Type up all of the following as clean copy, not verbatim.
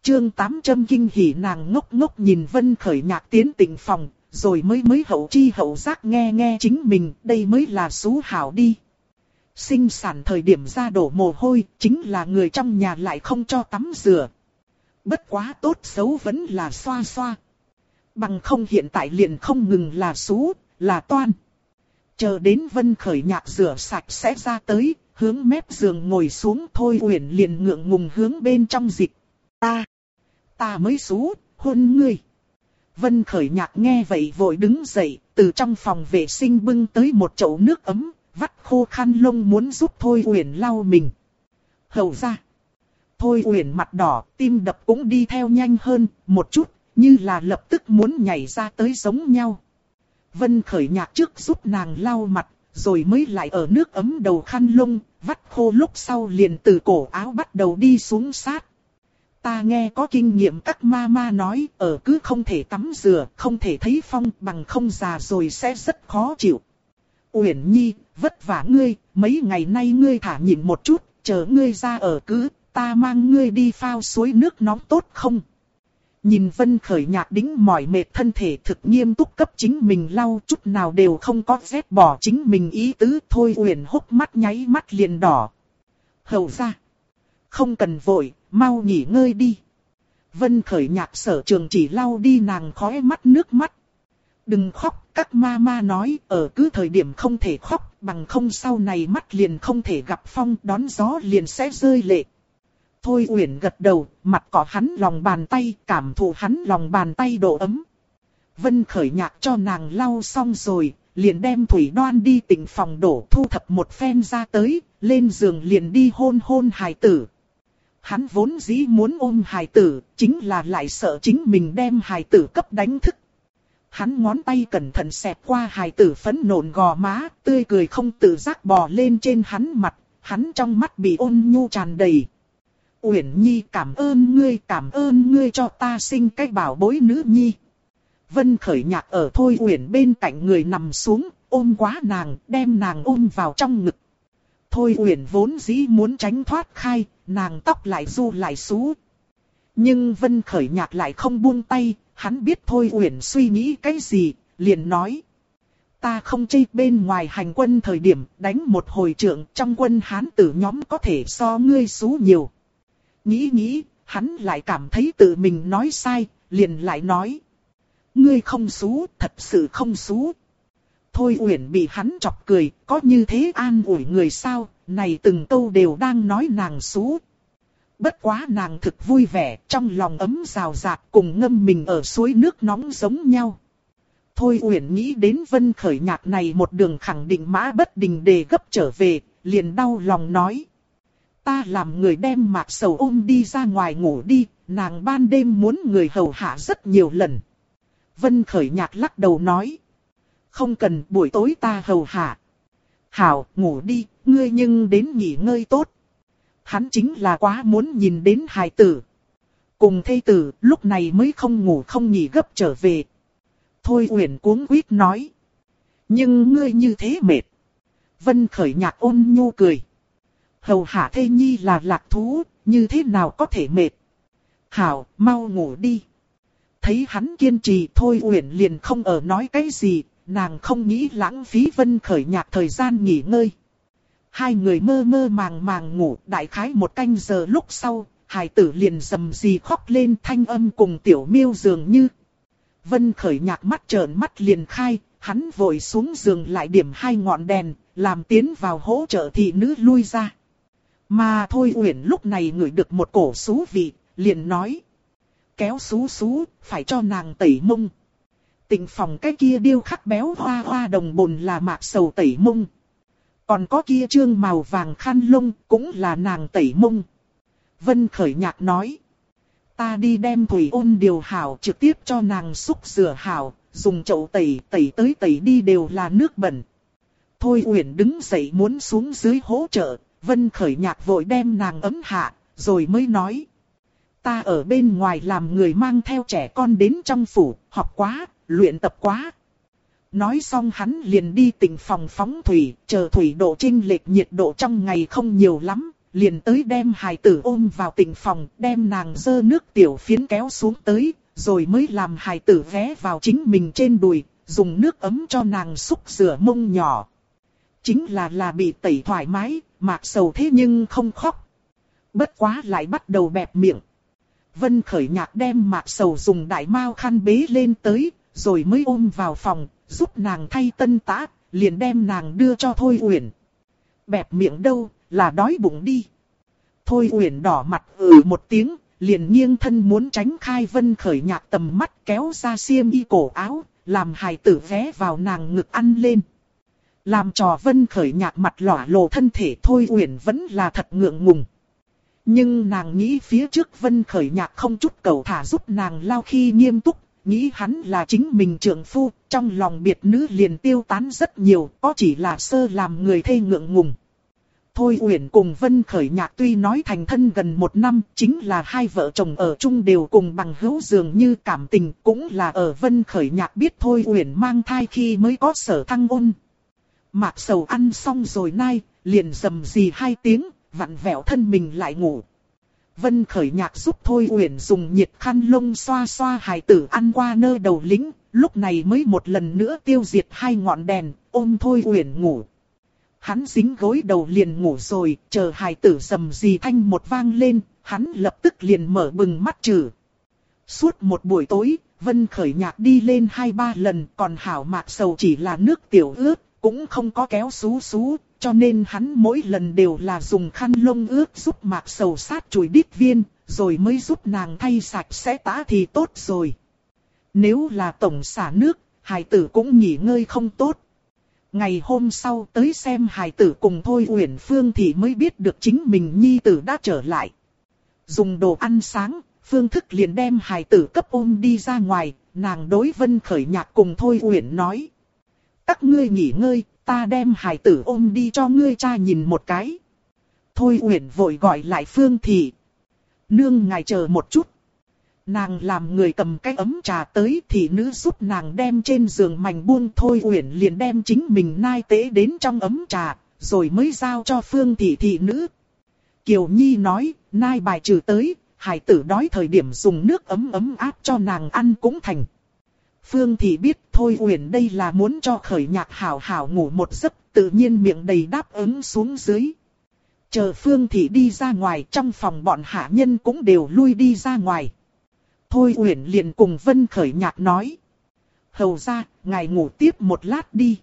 Chương 800 kinh hỉ nàng ngốc ngốc nhìn Vân Khởi Nhạc tiến tịnh phòng, rồi mới hậu chi hậu giác nghe chính mình, đây mới là xú hảo đi. Sinh sản thời điểm ra đổ mồ hôi, chính là người trong nhà lại không cho tắm rửa. Bất quá tốt xấu vẫn là xoa xoa. Bằng không hiện tại liền không ngừng là xú, là toan. Chờ đến Vân Khởi Nhạc rửa sạch sẽ ra tới, hướng mép giường ngồi xuống. Thôi Uyển liền ngượng ngùng hướng bên trong dịch. Ta mới xú, hôn ngươi. Vân Khởi Nhạc nghe vậy vội đứng dậy, từ trong phòng vệ sinh bưng tới một chậu nước ấm, vắt khô khăn lông muốn giúp Thôi Uyển lau mình. Hầu ra. Thôi Uyển mặt đỏ, tim đập cũng đi theo nhanh hơn một chút, như là lập tức muốn nhảy ra tới giống nhau. Vân Khởi Nhạc trước giúp nàng lau mặt, rồi mới lại ở nước ấm đầu khăn lông, vắt khô lúc sau liền từ cổ áo bắt đầu đi xuống sát. Ta nghe có kinh nghiệm các ma nói, ở cứ không thể tắm rửa, không thể thấy phong, bằng không già rồi sẽ rất khó chịu. Uyển Nhi, vất vả ngươi, mấy ngày nay ngươi thả nhịn một chút, chờ ngươi ra ở cứ, ta mang ngươi đi phao suối nước nóng tốt không? Nhìn Vân Khởi Nhạc đĩnh mỏi mệt thân thể thực nghiêm túc cấp chính mình lau, chút nào đều không có ghét bỏ chính mình ý tứ. Thôi Uyển hốc mắt nháy mắt liền đỏ. Hầu ra. Không cần vội, mau nghỉ ngơi đi. Vân Khởi Nhạc sở trường chỉ lau đi nàng khóe mắt nước mắt. Đừng khóc, các ma nói, ở cứ thời điểm không thể khóc, bằng không sau này mắt liền không thể gặp phong, đón gió liền sẽ rơi lệ. Thôi Uyển gật đầu, mặt cọ hắn lòng bàn tay, cảm thụ hắn lòng bàn tay độ ấm. Vân Khởi Nhạc cho nàng lau xong rồi, liền đem thủy đoan đi tịnh phòng đổ, thu thập một phen ra tới, lên giường liền đi hôn hài tử. Hắn vốn dĩ muốn ôm hài tử, chính là lại sợ chính mình đem hài tử cấp đánh thức. Hắn ngón tay cẩn thận xẹt qua hài tử phấn nộn gò má, tươi cười không tự giác bò lên trên hắn mặt, hắn trong mắt bị ôn nhu tràn đầy. Uyển Nhi cảm ơn ngươi cho ta sinh cái bảo bối nữ nhi. Vân Khởi Nhạc ở Thôi Uyển bên cạnh người nằm xuống, ôm quá nàng, đem nàng ôm vào trong ngực. Thôi Uyển vốn dĩ muốn tránh thoát khai, nàng tóc lại ru lại xú. Nhưng Vân Khởi Nhạc lại không buông tay, hắn biết Thôi Uyển suy nghĩ cái gì, liền nói. Ta không chê bên ngoài hành quân thời điểm đánh một hồi trượng, trong quân Hán tử nhóm có thể so ngươi xú nhiều. Nghĩ, hắn lại cảm thấy tự mình nói sai, liền lại nói. Ngươi không xú, thật sự không xú. Thôi Uyển bị hắn chọc cười, có như thế an ủi người sao, này từng câu đều đang nói nàng xú. Bất quá nàng thực vui vẻ, trong lòng ấm rào rạt cùng ngâm mình ở suối nước nóng giống nhau. Thôi Uyển nghĩ đến Vân Khởi Nhạc này một đường khẳng định mã bất đình đề gấp trở về, liền đau lòng nói. Ta làm người đem Mạc Sầu ôm đi ra ngoài ngủ đi, nàng ban đêm muốn người hầu hạ rất nhiều lần. Vân Khởi Nhạc lắc đầu nói. Không cần, buổi tối ta hầu hạ. Hảo, ngủ đi, ngươi nhưng đến nghỉ ngơi tốt. Hắn chính là quá muốn nhìn đến hài tử. Cùng thê tử, lúc này mới không ngủ không nghỉ gấp trở về. Thôi Uyển cuống quýt nói. Nhưng ngươi như thế mệt. Vân Khởi Nhạc ôn nhu cười. Hầu hạ thê nhi là lạc thú, như thế nào có thể mệt. Hảo, mau ngủ đi. Thấy hắn kiên trì, Thôi Uyển liền không ở nói cái gì, nàng không nghĩ lãng phí Vân Khởi Nhạc thời gian nghỉ ngơi. Hai người mơ mơ màng ngủ, đại khái một canh giờ lúc sau, hài tử liền rầm rì khóc lên, thanh âm cùng tiểu miêu dường như. Vân Khởi Nhạc mắt trợn mắt liền khai, hắn vội xuống giường lại điểm hai ngọn đèn, làm tiến vào hỗ trợ thị nữ lui ra. Mà Thôi Uyển lúc này ngửi được một cổ xú vị, liền nói. Kéo xú, phải cho nàng tẩy mông. Tịnh phòng cái kia điêu khắc béo hoa đồng bồn là Mạc Sầu tẩy mông. Còn có kia trương màu vàng khăn lông cũng là nàng tẩy mông. Vân Khởi Nhạc nói. Ta đi đem thủy ôn điều hảo trực tiếp cho nàng xúc rửa hảo, dùng chậu tẩy tới tẩy đi đều là nước bẩn. Thôi Uyển đứng dậy muốn xuống dưới hỗ trợ, Vân Khởi Nhạc vội đem nàng ấm hạ, rồi mới nói. Ta ở bên ngoài làm người mang theo trẻ con đến trong phủ, học quá, luyện tập quá. Nói xong hắn liền đi tịnh phòng phóng thủy, chờ thủy độ chênh lệch nhiệt độ trong ngày không nhiều lắm, liền tới đem hài tử ôm vào tịnh phòng, đem nàng dơ nước tiểu phiến kéo xuống tới, rồi mới làm hài tử ghé vào chính mình trên đùi, dùng nước ấm cho nàng xúc rửa mông nhỏ. Chính là bị tẩy thoải mái, Mạc Sầu thế nhưng không khóc. Bất quá lại bắt đầu bẹp miệng. Vân Khởi Nhạc đem Mạc Sầu dùng đại mao khăn bế lên tới, rồi mới ôm vào phòng, giúp nàng thay tân tã, liền đem nàng đưa cho Thôi Uyển. Bẹp miệng đâu, là đói bụng đi. Thôi Uyển đỏ mặt một tiếng, liền nghiêng thân muốn tránh khai Vân Khởi Nhạc tầm mắt, kéo ra xiêm y cổ áo, làm hài tử ghé vào nàng ngực ăn lên. Làm trò Vân Khởi Nhạc mặt lỏa lộ thân thể, Thôi Uyển vẫn là thật ngượng ngùng. Nhưng nàng nghĩ phía trước Vân Khởi Nhạc không chút cầu thả giúp nàng lau khi nghiêm túc, nghĩ hắn là chính mình trượng phu, trong lòng biệt nữ liền tiêu tán rất nhiều, có chỉ là sơ làm người thê ngượng ngùng. Thôi Uyển cùng Vân Khởi Nhạc tuy nói thành thân gần 1 năm, chính là hai vợ chồng ở chung đều cùng bằng hữu dường như cảm tình, cũng là ở Vân Khởi Nhạc biết Thôi Uyển mang thai khi mới có Sở Thăng ôn. Mạc Sầu ăn xong rồi nai, liền rầm rì 2 tiếng, vặn vẹo thân mình lại ngủ. Vân Khởi Nhạc giúp Thôi Uyển dùng nhiệt khăn lông xoa xoa hài tử ăn qua nơ đầu lính, lúc này mới một lần nữa tiêu diệt 2 ngọn đèn, ôm Thôi Uyển ngủ. Hắn dính gối đầu liền ngủ rồi, chờ hài tử rầm rì thanh một vang lên, hắn lập tức liền mở bừng mắt trừ. Suốt một buổi tối, Vân Khởi Nhạc đi lên 2-3 lần, còn hảo Mạc Sầu chỉ là nước tiểu ướt, cũng không có kéo xú xú, cho nên hắn mỗi lần đều là dùng khăn lông ướt giúp Mạc Sầu sát chùi đít viên, rồi mới giúp nàng thay sạch sẽ tã thì tốt rồi. Nếu là tổng xả nước, hài tử cũng nghỉ ngơi không tốt. Ngày hôm sau tới xem hài tử cùng Thôi Uyển Phương thì mới biết được chính mình nhi tử đã trở lại. Dùng đồ ăn sáng, Phương Thức liền đem hài tử cấp ôm đi ra ngoài, nàng đối Vân Khởi Nhạc cùng Thôi Uyển nói. Các ngươi nghỉ ngơi, ta đem hài tử ôm đi cho ngươi cha nhìn một cái. Thôi Uyển vội gọi lại Phương Thị. Nương ngài chờ một chút. Nàng làm người cầm cái ấm trà tới, thì nữ giúp nàng đem trên giường mành buông. Thôi Uyển liền đem chính mình nai tế đến trong ấm trà, rồi mới giao cho Phương Thị thị nữ. Kiều Nhi nói, nai bài trừ tới, hài tử đói thời điểm dùng nước ấm ấm áp cho nàng ăn cũng thành. Phương Thị biết Thôi Uyển đây là muốn cho Khởi Nhạc hảo hảo ngủ một giấc, tự nhiên miệng đầy đáp ứng xuống dưới. Chờ Phương Thị đi ra ngoài, trong phòng bọn hạ nhân cũng đều lui đi ra ngoài. Thôi Uyển liền cùng Vân Khởi Nhạc nói. Hầu ra, ngài ngủ tiếp một lát đi.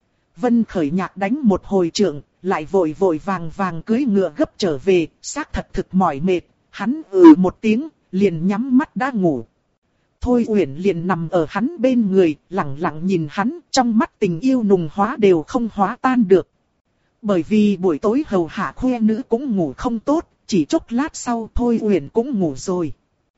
Vân Khởi Nhạc đánh một hồi trượng, lại vội vội vàng vàng cưỡi ngựa gấp trở về, xác thật thực mỏi mệt, hắn một tiếng, liền nhắm mắt đã ngủ. Thôi Uyển liền nằm ở hắn bên người, lặng lặng nhìn hắn, trong mắt tình yêu nùng hóa đều không hóa tan được. Bởi vì buổi tối hầu hạ khoe nữ cũng ngủ không tốt, chỉ chốc lát sau Thôi Uyển cũng ngủ rồi.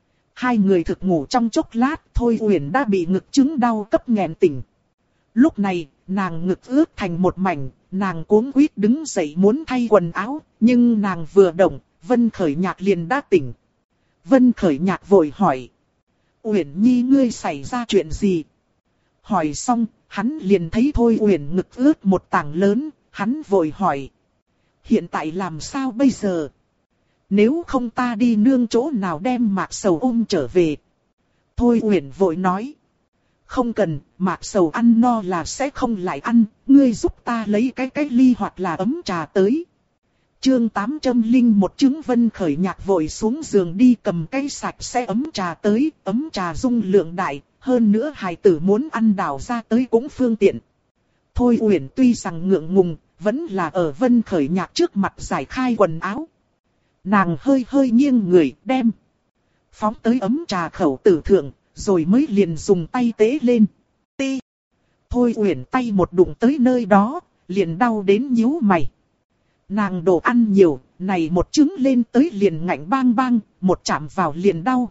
Hai người thực ngủ trong chốc lát, Thôi Uyển đã bị ngực chứng đau cấp nghẹn tỉnh. Lúc này, nàng ngực ướt thành một mảnh, nàng cuống quýt đứng dậy muốn thay quần áo, nhưng nàng vừa động, Vân Khởi Nhạc liền đã tỉnh. Vân Khởi Nhạc vội hỏi. Uyển Nhi ngươi xảy ra chuyện gì? Hỏi xong, hắn liền thấy Thôi Uyển ngực ướt một tảng lớn, hắn vội hỏi. Hiện tại làm sao bây giờ? Nếu không ta đi nương chỗ nào đem Mạc Sầu ôm trở về. Thôi Uyển vội nói. Không cần, Mạc Sầu ăn no là sẽ không lại ăn, ngươi giúp ta lấy cái ly hoặc là ấm trà tới. Chương 801 chứng Vân Khởi Nhạc vội xuống giường đi cầm cái sạch sẽ ấm trà tới, ấm trà dung lượng đại, hơn nữa hài tử muốn ăn đảo ra tới cũng phương tiện. Thôi Uyển tuy rằng ngượng ngùng, vẫn là ở Vân Khởi Nhạc trước mặt giải khai quần áo. Nàng hơi hơi nghiêng người đem phóng tới ấm trà khẩu tử thượng, rồi mới liền dùng tay tế lên. Ti. Thôi Uyển tay một đụng tới nơi đó, liền đau đến nhíu mày. Nàng đồ ăn nhiều, này một trứng lên tới liền ngạnh bang bang, một chạm vào liền đau.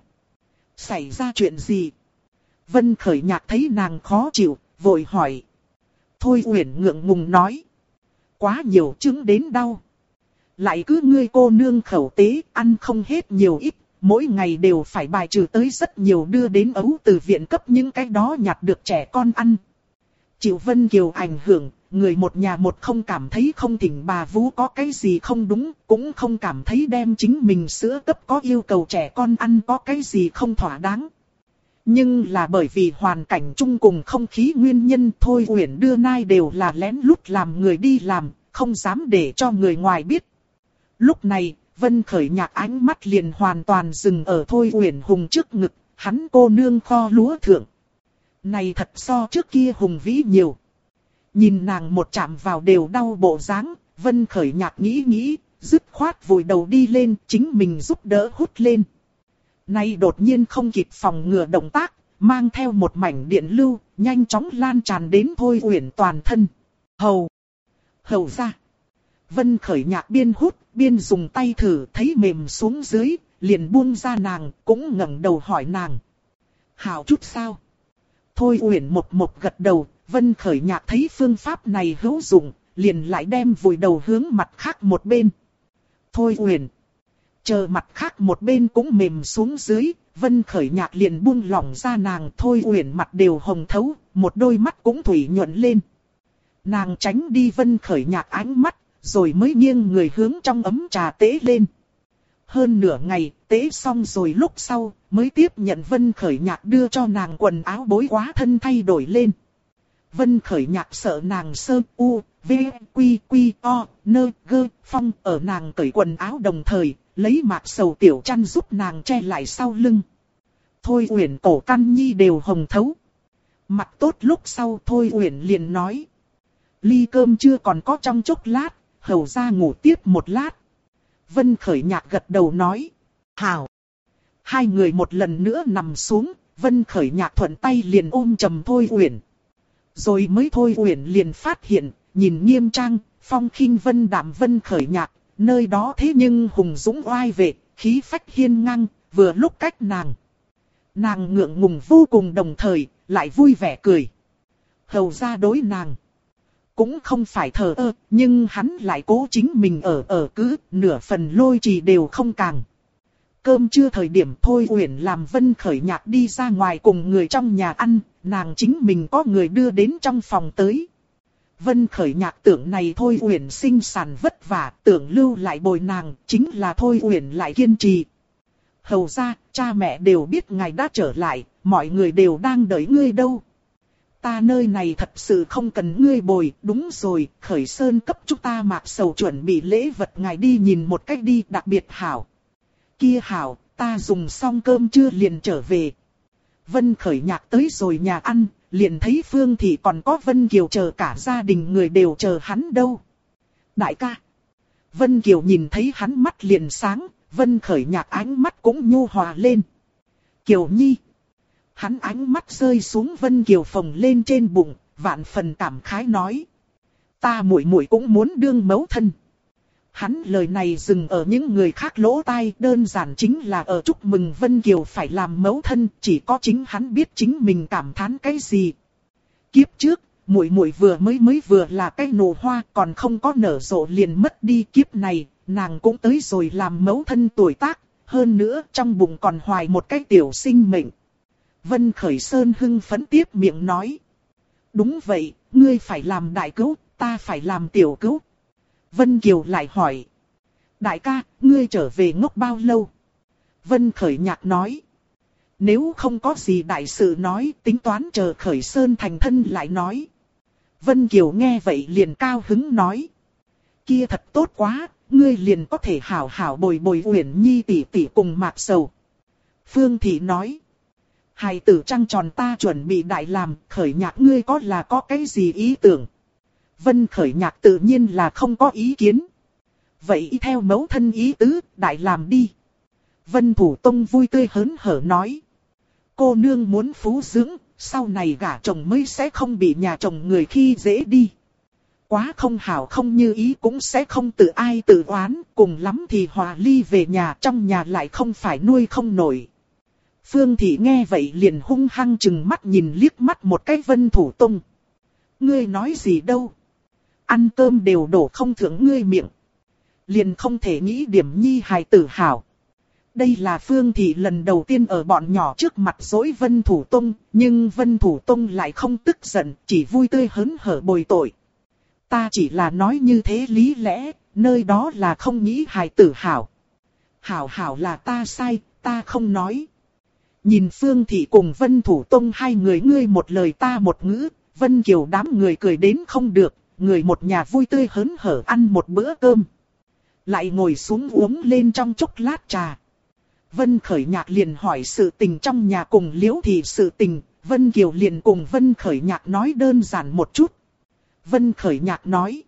Xảy ra chuyện gì? Vân Khởi Nhạc thấy nàng khó chịu, vội hỏi. Thôi Uyển ngượng ngùng nói. Quá nhiều trứng đến đau. Lại cứ ngươi cô nương khẩu tế, ăn không hết nhiều ít, mỗi ngày đều phải bài trừ tới rất nhiều đưa đến ấu từ viện cấp những cái đó nhặt được trẻ con ăn. Chịu Vân Kiều ảnh hưởng, người một nhà một không cảm thấy không thỉnh bà vú có cái gì không đúng, cũng không cảm thấy đem chính mình sữa cấp có yêu cầu trẻ con ăn có cái gì không thỏa đáng. Nhưng là bởi vì hoàn cảnh chung cùng không khí nguyên nhân Thôi Uyển đưa nai đều là lén lút làm người đi làm, không dám để cho người ngoài biết. Lúc này, Vân Khởi Nhạc ánh mắt liền hoàn toàn dừng ở Thôi Uyển Hùng trước ngực, hắn cô nương kho lúa thượng. Này thật so trước kia hùng vĩ nhiều. Nhìn nàng một chạm vào đều đau bộ dáng, Vân Khởi Nhạc nghĩ, dứt khoát vùi đầu đi lên, chính mình giúp đỡ hút lên. Nay đột nhiên không kịp phòng ngừa động tác, mang theo một mảnh điện lưu, nhanh chóng lan tràn đến Thôi Uyển toàn thân. Hầu ra. Vân Khởi Nhạc biên hút, biên dùng tay thử thấy mềm xuống dưới, liền buông ra nàng, cũng ngẩng đầu hỏi nàng. Hảo chút sao? Thôi Uyển một gật đầu, Vân Khởi Nhạc thấy phương pháp này hữu dụng, liền lại đem vùi đầu hướng mặt khác một bên. Thôi Uyển. Chờ mặt khác một bên cũng mềm xuống dưới, Vân Khởi Nhạc liền buông lỏng ra nàng. Thôi Uyển mặt đều hồng thấu, một đôi mắt cũng thủy nhuận lên. Nàng tránh đi Vân Khởi Nhạc ánh mắt, rồi mới nghiêng người hướng trong ấm trà tế lên. Hơn nửa ngày, tế xong rồi lúc sau, mới tiếp nhận Vân Khởi Nhạc đưa cho nàng quần áo bối quá thân thay đổi lên. Vân Khởi Nhạc sợ nàng sơ u, v, quy, o, nơ, gơ, phong ở nàng cởi quần áo đồng thời, lấy mạc sầu tiểu chăn giúp nàng che lại sau lưng. Thôi Uyển cổ căn nhi đều hồng thấu. Mặt tốt lúc sau Thôi Uyển liền nói. Ly cơm chưa còn có trong chốc lát, hầu ra ngủ tiếp một lát. Vân Khởi Nhạc gật đầu nói. Hảo. Hai người một lần nữa nằm xuống, Vân Khởi Nhạc thuận tay liền ôm chầm Thôi Uyển. Rồi mới Thôi Uyển liền phát hiện, nhìn nghiêm trang, phong khinh vân đạm Vân Khởi Nhạc, nơi đó thế nhưng hùng dũng oai vệ, khí phách hiên ngang, vừa lúc cách nàng. Nàng ngượng ngùng vô cùng đồng thời, lại vui vẻ cười. Hầu ra đối nàng. Cũng không phải thờ ơ, nhưng hắn lại cố chính mình ở cứ, nửa phần lôi trì đều không càng. Cơm trưa thời điểm Thôi Uyển làm Vân Khởi Nhạc đi ra ngoài cùng người trong nhà ăn, nàng chính mình có người đưa đến trong phòng tới. Vân Khởi Nhạc tưởng này Thôi Uyển sinh sản vất vả, tưởng lưu lại bồi nàng, chính là Thôi Uyển lại kiên trì. Hầu ra, cha mẹ đều biết ngài đã trở lại, mọi người đều đang đợi ngươi đâu. Ta nơi này thật sự không cần ngươi bồi, đúng rồi, Khởi Sơn cấp chúng ta mạc sầu chuẩn bị lễ vật ngài đi nhìn một cách đi đặc biệt hảo. Kia hảo, ta dùng xong cơm trưa liền trở về. Vân Khởi Nhạc tới rồi nhà ăn, liền thấy Phương Thị còn có Vân Kiều chờ cả gia đình người đều chờ hắn đâu. Đại ca. Vân Kiều nhìn thấy hắn mắt liền sáng, Vân Khởi Nhạc ánh mắt cũng nhu hòa lên. Kiều Nhi. Hắn ánh mắt rơi xuống Vân Kiều phồng lên trên bụng, vạn phần cảm khái nói. Ta muội muội cũng muốn đương mẫu thân. Hắn lời này dừng ở những người khác lỗ tai, đơn giản chính là ở chúc mừng Vân Kiều phải làm mẫu thân, chỉ có chính hắn biết chính mình cảm thán cái gì. Kiếp trước, muội muội mới vừa là cái nụ hoa, còn không có nở rộ liền mất đi. Kiếp này, nàng cũng tới rồi làm mẫu thân tuổi tác, hơn nữa trong bụng còn hoài một cái tiểu sinh mệnh. Vân Khởi Sơn hưng phấn tiếp miệng nói. Đúng vậy, ngươi phải làm đại cứu, ta phải làm tiểu cứu. Vân Kiều lại hỏi. Đại ca, ngươi trở về ngốc bao lâu? Vân Khởi Nhạc nói. Nếu không có gì đại sự nói, tính toán chờ Khởi Sơn thành thân lại nói. Vân Kiều nghe vậy liền cao hứng nói. Kia thật tốt quá, ngươi liền có thể hảo hảo bồi bồi Uyển Nhi tỷ tỷ cùng mạc sầu. Phương Thị nói. Hài tử trăng tròn ta chuẩn bị đại làm, Khởi Nhạc ngươi có cái gì ý tưởng? Vân Khởi Nhạc tự nhiên là không có ý kiến. Vậy theo mẫu thân ý tứ, đại làm đi. Vân Thủ Tông vui tươi hớn hở nói. Cô nương muốn phú dưỡng, sau này gả chồng mới sẽ không bị nhà chồng người khi dễ đi. Quá không hảo không như ý cũng sẽ không tự ai tự oán, cùng lắm thì hòa ly về nhà, trong nhà lại không phải nuôi không nổi. Phương Thị nghe vậy liền hung hăng chừng mắt nhìn liếc mắt một cái Vân Thủ Tông. Ngươi nói gì đâu? Ăn cơm đều đổ không thưởng ngươi miệng. Liền không thể nghĩ điểm nhi hài tử hảo. Đây là Phương Thị lần đầu tiên ở bọn nhỏ trước mặt dỗi Vân Thủ Tông, nhưng Vân Thủ Tông lại không tức giận, chỉ vui tươi hớn hở bồi tội. Ta chỉ là nói như thế lý lẽ, nơi đó là không nghĩ hài tử hảo. Hảo hảo là ta sai, ta không nói. Nhìn Phương Thị cùng Vân Thủ Tông hai người ngươi một lời ta một ngữ, Vân Kiều đám người cười đến không được, người một nhà vui tươi hớn hở ăn một bữa cơm. Lại ngồi xuống uống lên trong chốc lát trà. Vân Khởi Nhạc liền hỏi sự tình trong nhà cùng Liễu Thị sự tình, Vân Kiều liền cùng Vân Khởi Nhạc nói đơn giản một chút. Vân Khởi Nhạc nói,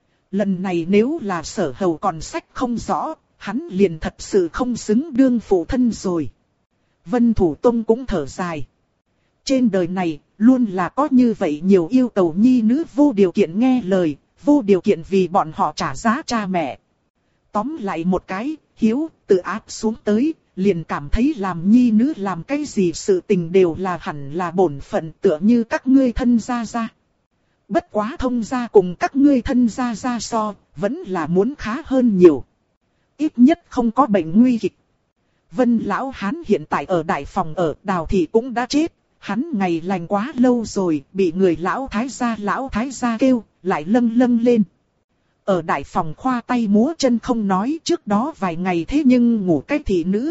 lần này nếu là Sở Hầu còn sách không rõ, hắn liền thật sự không xứng đương phụ thân rồi. Vân Thủ Tông cũng thở dài. Trên đời này, luôn là có như vậy nhiều yêu cầu nhi nữ vô điều kiện nghe lời, vô điều kiện vì bọn họ trả giá cha mẹ. Tóm lại một cái, hiếu, tự áp xuống tới, liền cảm thấy làm nhi nữ làm cái gì sự tình đều là hẳn là bổn phận tựa như các ngươi thân gia gia. Bất quá thông gia cùng các ngươi thân gia gia so, vẫn là muốn khá hơn nhiều. Ít nhất không có bệnh nguy kịch. Vân lão hán hiện tại ở đại phòng ở Đào Thị cũng đã chết. Hắn ngày lành quá lâu rồi, bị người lão thái gia kêu, lại lâng lên. Ở đại phòng khoa tay múa chân không nói, trước đó vài ngày thế nhưng ngủ cái thị nữ.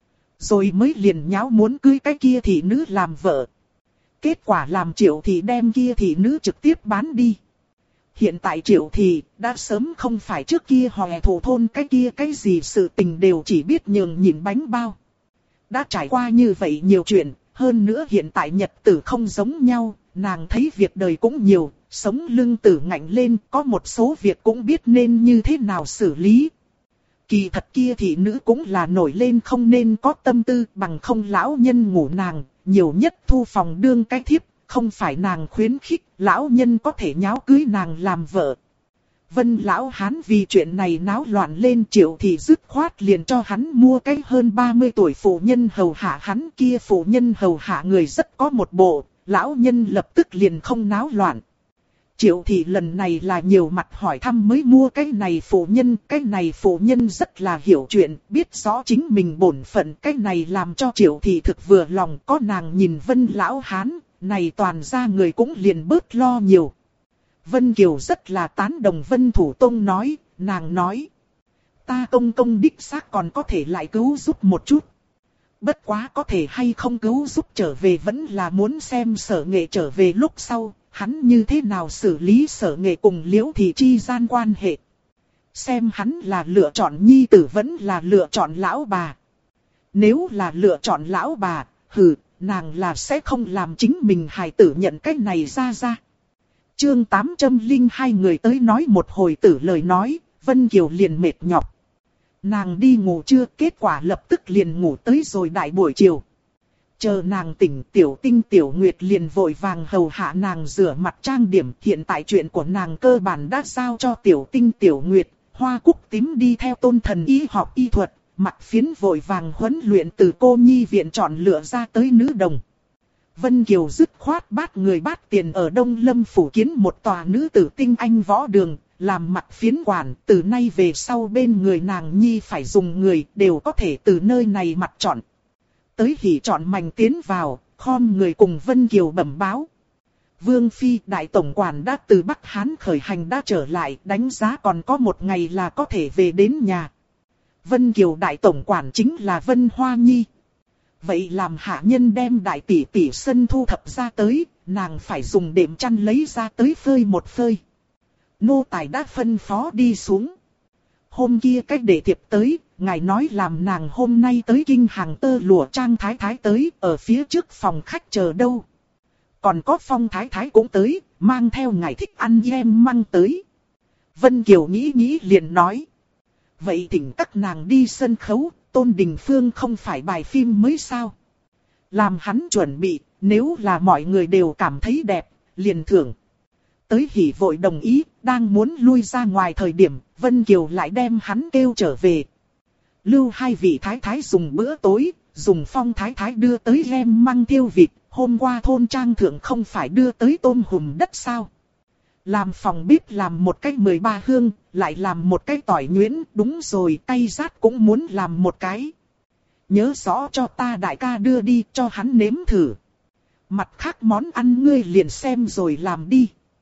Rồi mới liền nháo muốn cưới cái kia thị nữ làm vợ. Kết quả làm Triệu Thị đem kia thị nữ trực tiếp bán đi. Hiện tại Triệu Thị đã sớm không phải trước kia hòe thổ thôn cái kia cái gì sự tình đều chỉ biết nhường nhịn bánh bao. Đã trải qua như vậy nhiều chuyện, hơn nữa hiện tại nhật tử không giống nhau, nàng thấy việc đời cũng nhiều, sống lưng tử ngạnh lên, có một số việc cũng biết nên như thế nào xử lý. Kỳ thật kia thị nữ cũng là nổi lên không nên có tâm tư, bằng không lão nhân ngủ nàng, nhiều nhất thu phòng đương cái thiếp, không phải nàng khuyến khích, lão nhân có thể nháo cưới nàng làm vợ. Vân lão hán vì chuyện này náo loạn lên, Triệu Thị dứt khoát liền cho hắn mua cái hơn 30 tuổi phụ nhân hầu hạ hắn, kia phụ nhân hầu hạ người rất có một bộ, lão nhân lập tức liền không náo loạn. Triệu Thị lần này là nhiều mặt hỏi thăm mới mua cái này phụ nhân rất là hiểu chuyện, biết rõ chính mình bổn phận, cái này làm cho Triệu Thị thực vừa lòng, có nàng nhìn Vân lão hán, này toàn ra người cũng liền bớt lo nhiều. Vân Kiều rất là tán đồng Vân Thủ Tông nói, nàng nói. Ta công đích xác còn có thể lại cứu giúp một chút. Bất quá có thể hay không cứu giúp trở về vẫn là muốn xem Sở Nghệ trở về lúc sau, hắn như thế nào xử lý Sở Nghệ cùng Liễu Thị chi gian quan hệ. Xem hắn là lựa chọn nhi tử vẫn là lựa chọn lão bà. Nếu là lựa chọn lão bà, nàng là sẽ không làm chính mình hài tử nhận cái này ra. Chương 802 người tới nói một hồi tử lời nói, Vân Kiều liền mệt nhọc. Nàng đi ngủ chưa, kết quả lập tức liền ngủ tới rồi đại buổi chiều. Chờ nàng tỉnh, Tiểu Tinh Tiểu Nguyệt liền vội vàng hầu hạ nàng rửa mặt trang điểm. Hiện tại chuyện của nàng cơ bản đã giao cho Tiểu Tinh Tiểu Nguyệt, Hoa Cúc Tím đi theo Tôn Thần y học y thuật, Mặc Phiến vội vàng huấn luyện từ cô nhi viện chọn lựa ra tới nữ đồng. Vân Kiều dứt khoát bát người bát tiền ở Đông Lâm phủ kiến một tòa nữ tử tinh anh võ đường, làm Mặc Phiến quản, từ nay về sau bên người nàng nhi phải dùng người đều có thể từ nơi này mặt chọn. Tới hỉ chọn mảnh tiến vào, khom người cùng Vân Kiều bẩm báo. Vương Phi đại tổng quản đã từ Bắc Hán khởi hành đã trở lại, đánh giá còn có một ngày là có thể về đến nhà. Vân Kiều đại tổng quản chính là Vân Hoa Nhi. Vậy làm hạ nhân đem đại tỷ tỷ sân thu thập ra tới, nàng phải dùng đệm chăn lấy ra tới phơi một phơi. Nô tài đã phân phó đi xuống. Hôm kia cách để thiệp tới, ngài nói làm nàng hôm nay tới kinh hàng tơ lụa Trang Thái Thái tới, ở phía trước phòng khách chờ đâu. Còn có Phong Thái Thái cũng tới, mang theo ngài thích ăn em măng tới. Vân Kiều nghĩ liền nói. Vậy thỉnh các nàng đi sân khấu, Tôn Đình Phương không phải bài phim mới sao? Làm hắn chuẩn bị, nếu là mọi người đều cảm thấy đẹp, liền thưởng. Tới hỉ vội đồng ý, đang muốn lui ra ngoài thời điểm, Vân Kiều lại đem hắn kêu trở về. Lưu hai vị thái thái dùng bữa tối, dùng Phong Thái Thái đưa tới lem măng tiêu vịt, hôm qua thôn trang thượng không phải đưa tới tôm hùm đất sao? Làm phòng bếp làm một cái 13 hương, lại làm một cái tỏi nhuyễn, đúng rồi, cay rát cũng muốn làm một cái. Nhớ rõ cho ta đại ca đưa đi, cho hắn nếm thử. Mặt khác món ăn ngươi liền xem rồi làm đi.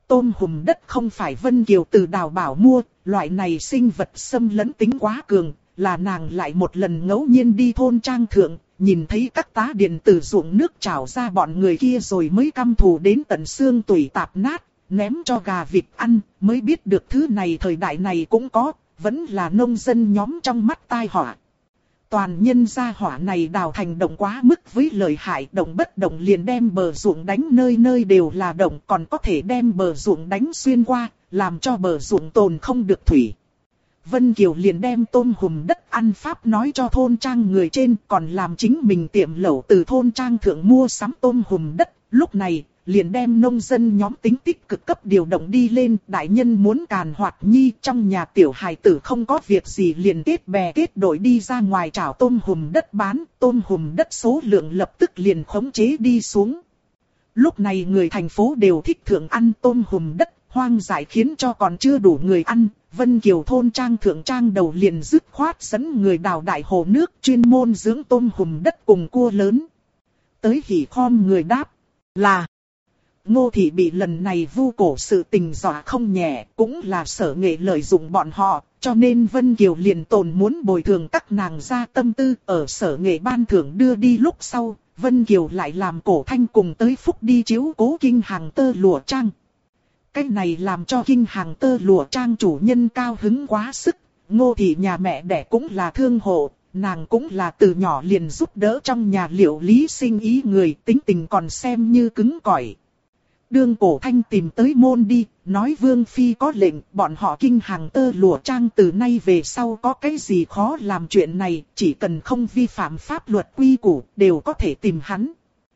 Tôm hùm đất không phải Vân Kiều từ Đào Bảo mua, loại này sinh vật xâm lấn tính quá cường, là nàng lại một lần ngẫu nhiên đi thôn trang thượng, nhìn thấy các tá điện từ ruộng nước trào ra bọn người kia rồi mới căm thù đến tận xương tủy tạp nát, ném cho gà vịt ăn, mới biết được thứ này thời đại này cũng có, vẫn là nông dân nhóm trong mắt tai họa. Toàn nhân gia hỏa này đào thành động quá mức với lợi hại, động bất động liền đem bờ ruộng đánh nơi nơi đều là động, còn có thể đem bờ ruộng đánh xuyên qua, làm cho bờ ruộng tồn không được thủy. Vân Kiều liền đem tôm hùm đất ăn pháp nói cho thôn trang người trên, còn làm chính mình tiệm lẩu từ thôn trang thượng mua sắm tôm hùm đất. Lúc này, liền đem nông dân nhóm tính tích cực cấp điều động đi lên. Đại nhân muốn càn hoạt nhi, trong nhà tiểu hài tử không có việc gì liền kết bè kết đội đi ra ngoài trảo tôm hùm đất bán. Tôm hùm đất số lượng lập tức liền khống chế đi xuống. Lúc này người thành phố đều thích thượng ăn tôm hùm đất, hoang dại khiến cho còn chưa đủ người ăn. Vân Kiều thôn trang thượng trang đầu liền dứt khoát dẫn người đào đại hồ nước chuyên môn dưỡng tôm hùm đất cùng cua lớn. Tới hỉ khom người đáp là Ngô Thị bị lần này vu cổ sự tình dọa không nhẹ, cũng là Sở Nghệ lợi dụng bọn họ, cho nên Vân Kiều liền tồn muốn bồi thường các nàng ra tâm tư. Ở Sở Nghệ ban thưởng đưa đi lúc sau, Vân Kiều lại làm Cổ Thanh cùng tới Phúc đi chiếu cố kinh hàng tơ lụa trang. Cái này làm cho kinh hàng tơ lụa trang chủ nhân cao hứng quá sức. Ngô Thị nhà mẹ đẻ cũng là thương hộ, nàng cũng là từ nhỏ liền giúp đỡ trong nhà liệu lý sinh ý người, tính tình còn xem như cứng cỏi. Đương Cổ Thanh tìm tới môn đi, nói Vương Phi có lệnh, bọn họ kinh hàng tơ lụa trang từ nay về sau có cái gì khó làm chuyện này, chỉ cần không vi phạm pháp luật quy củ, đều có thể tìm hắn.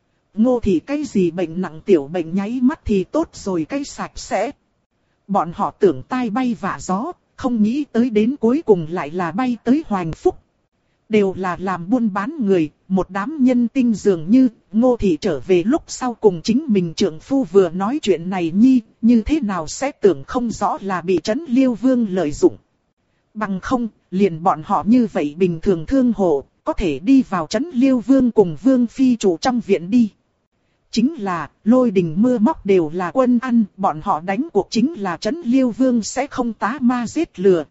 Ngô Thị cái gì bệnh nặng tiểu bệnh nháy mắt thì tốt rồi cái sạch sẽ. Bọn họ tưởng tai bay vạ gió, không nghĩ tới đến cuối cùng lại là bay tới Hoành Phúc. Đều là làm buôn bán người, một đám nhân tinh dường như. Ngô Thị trở về lúc sau cùng chính mình trượng phu vừa nói chuyện này nhi, như thế nào sẽ tưởng không rõ là bị Trấn Liêu Vương lợi dụng. Bằng không, liền bọn họ như vậy bình thường thương hộ, có thể đi vào Trấn Liêu Vương cùng Vương Phi chủ trong viện đi. Chính là, lôi đình mưa móc đều là quân ăn, bọn họ đánh cuộc chính là Trấn Liêu Vương sẽ không tá ma giết lừa.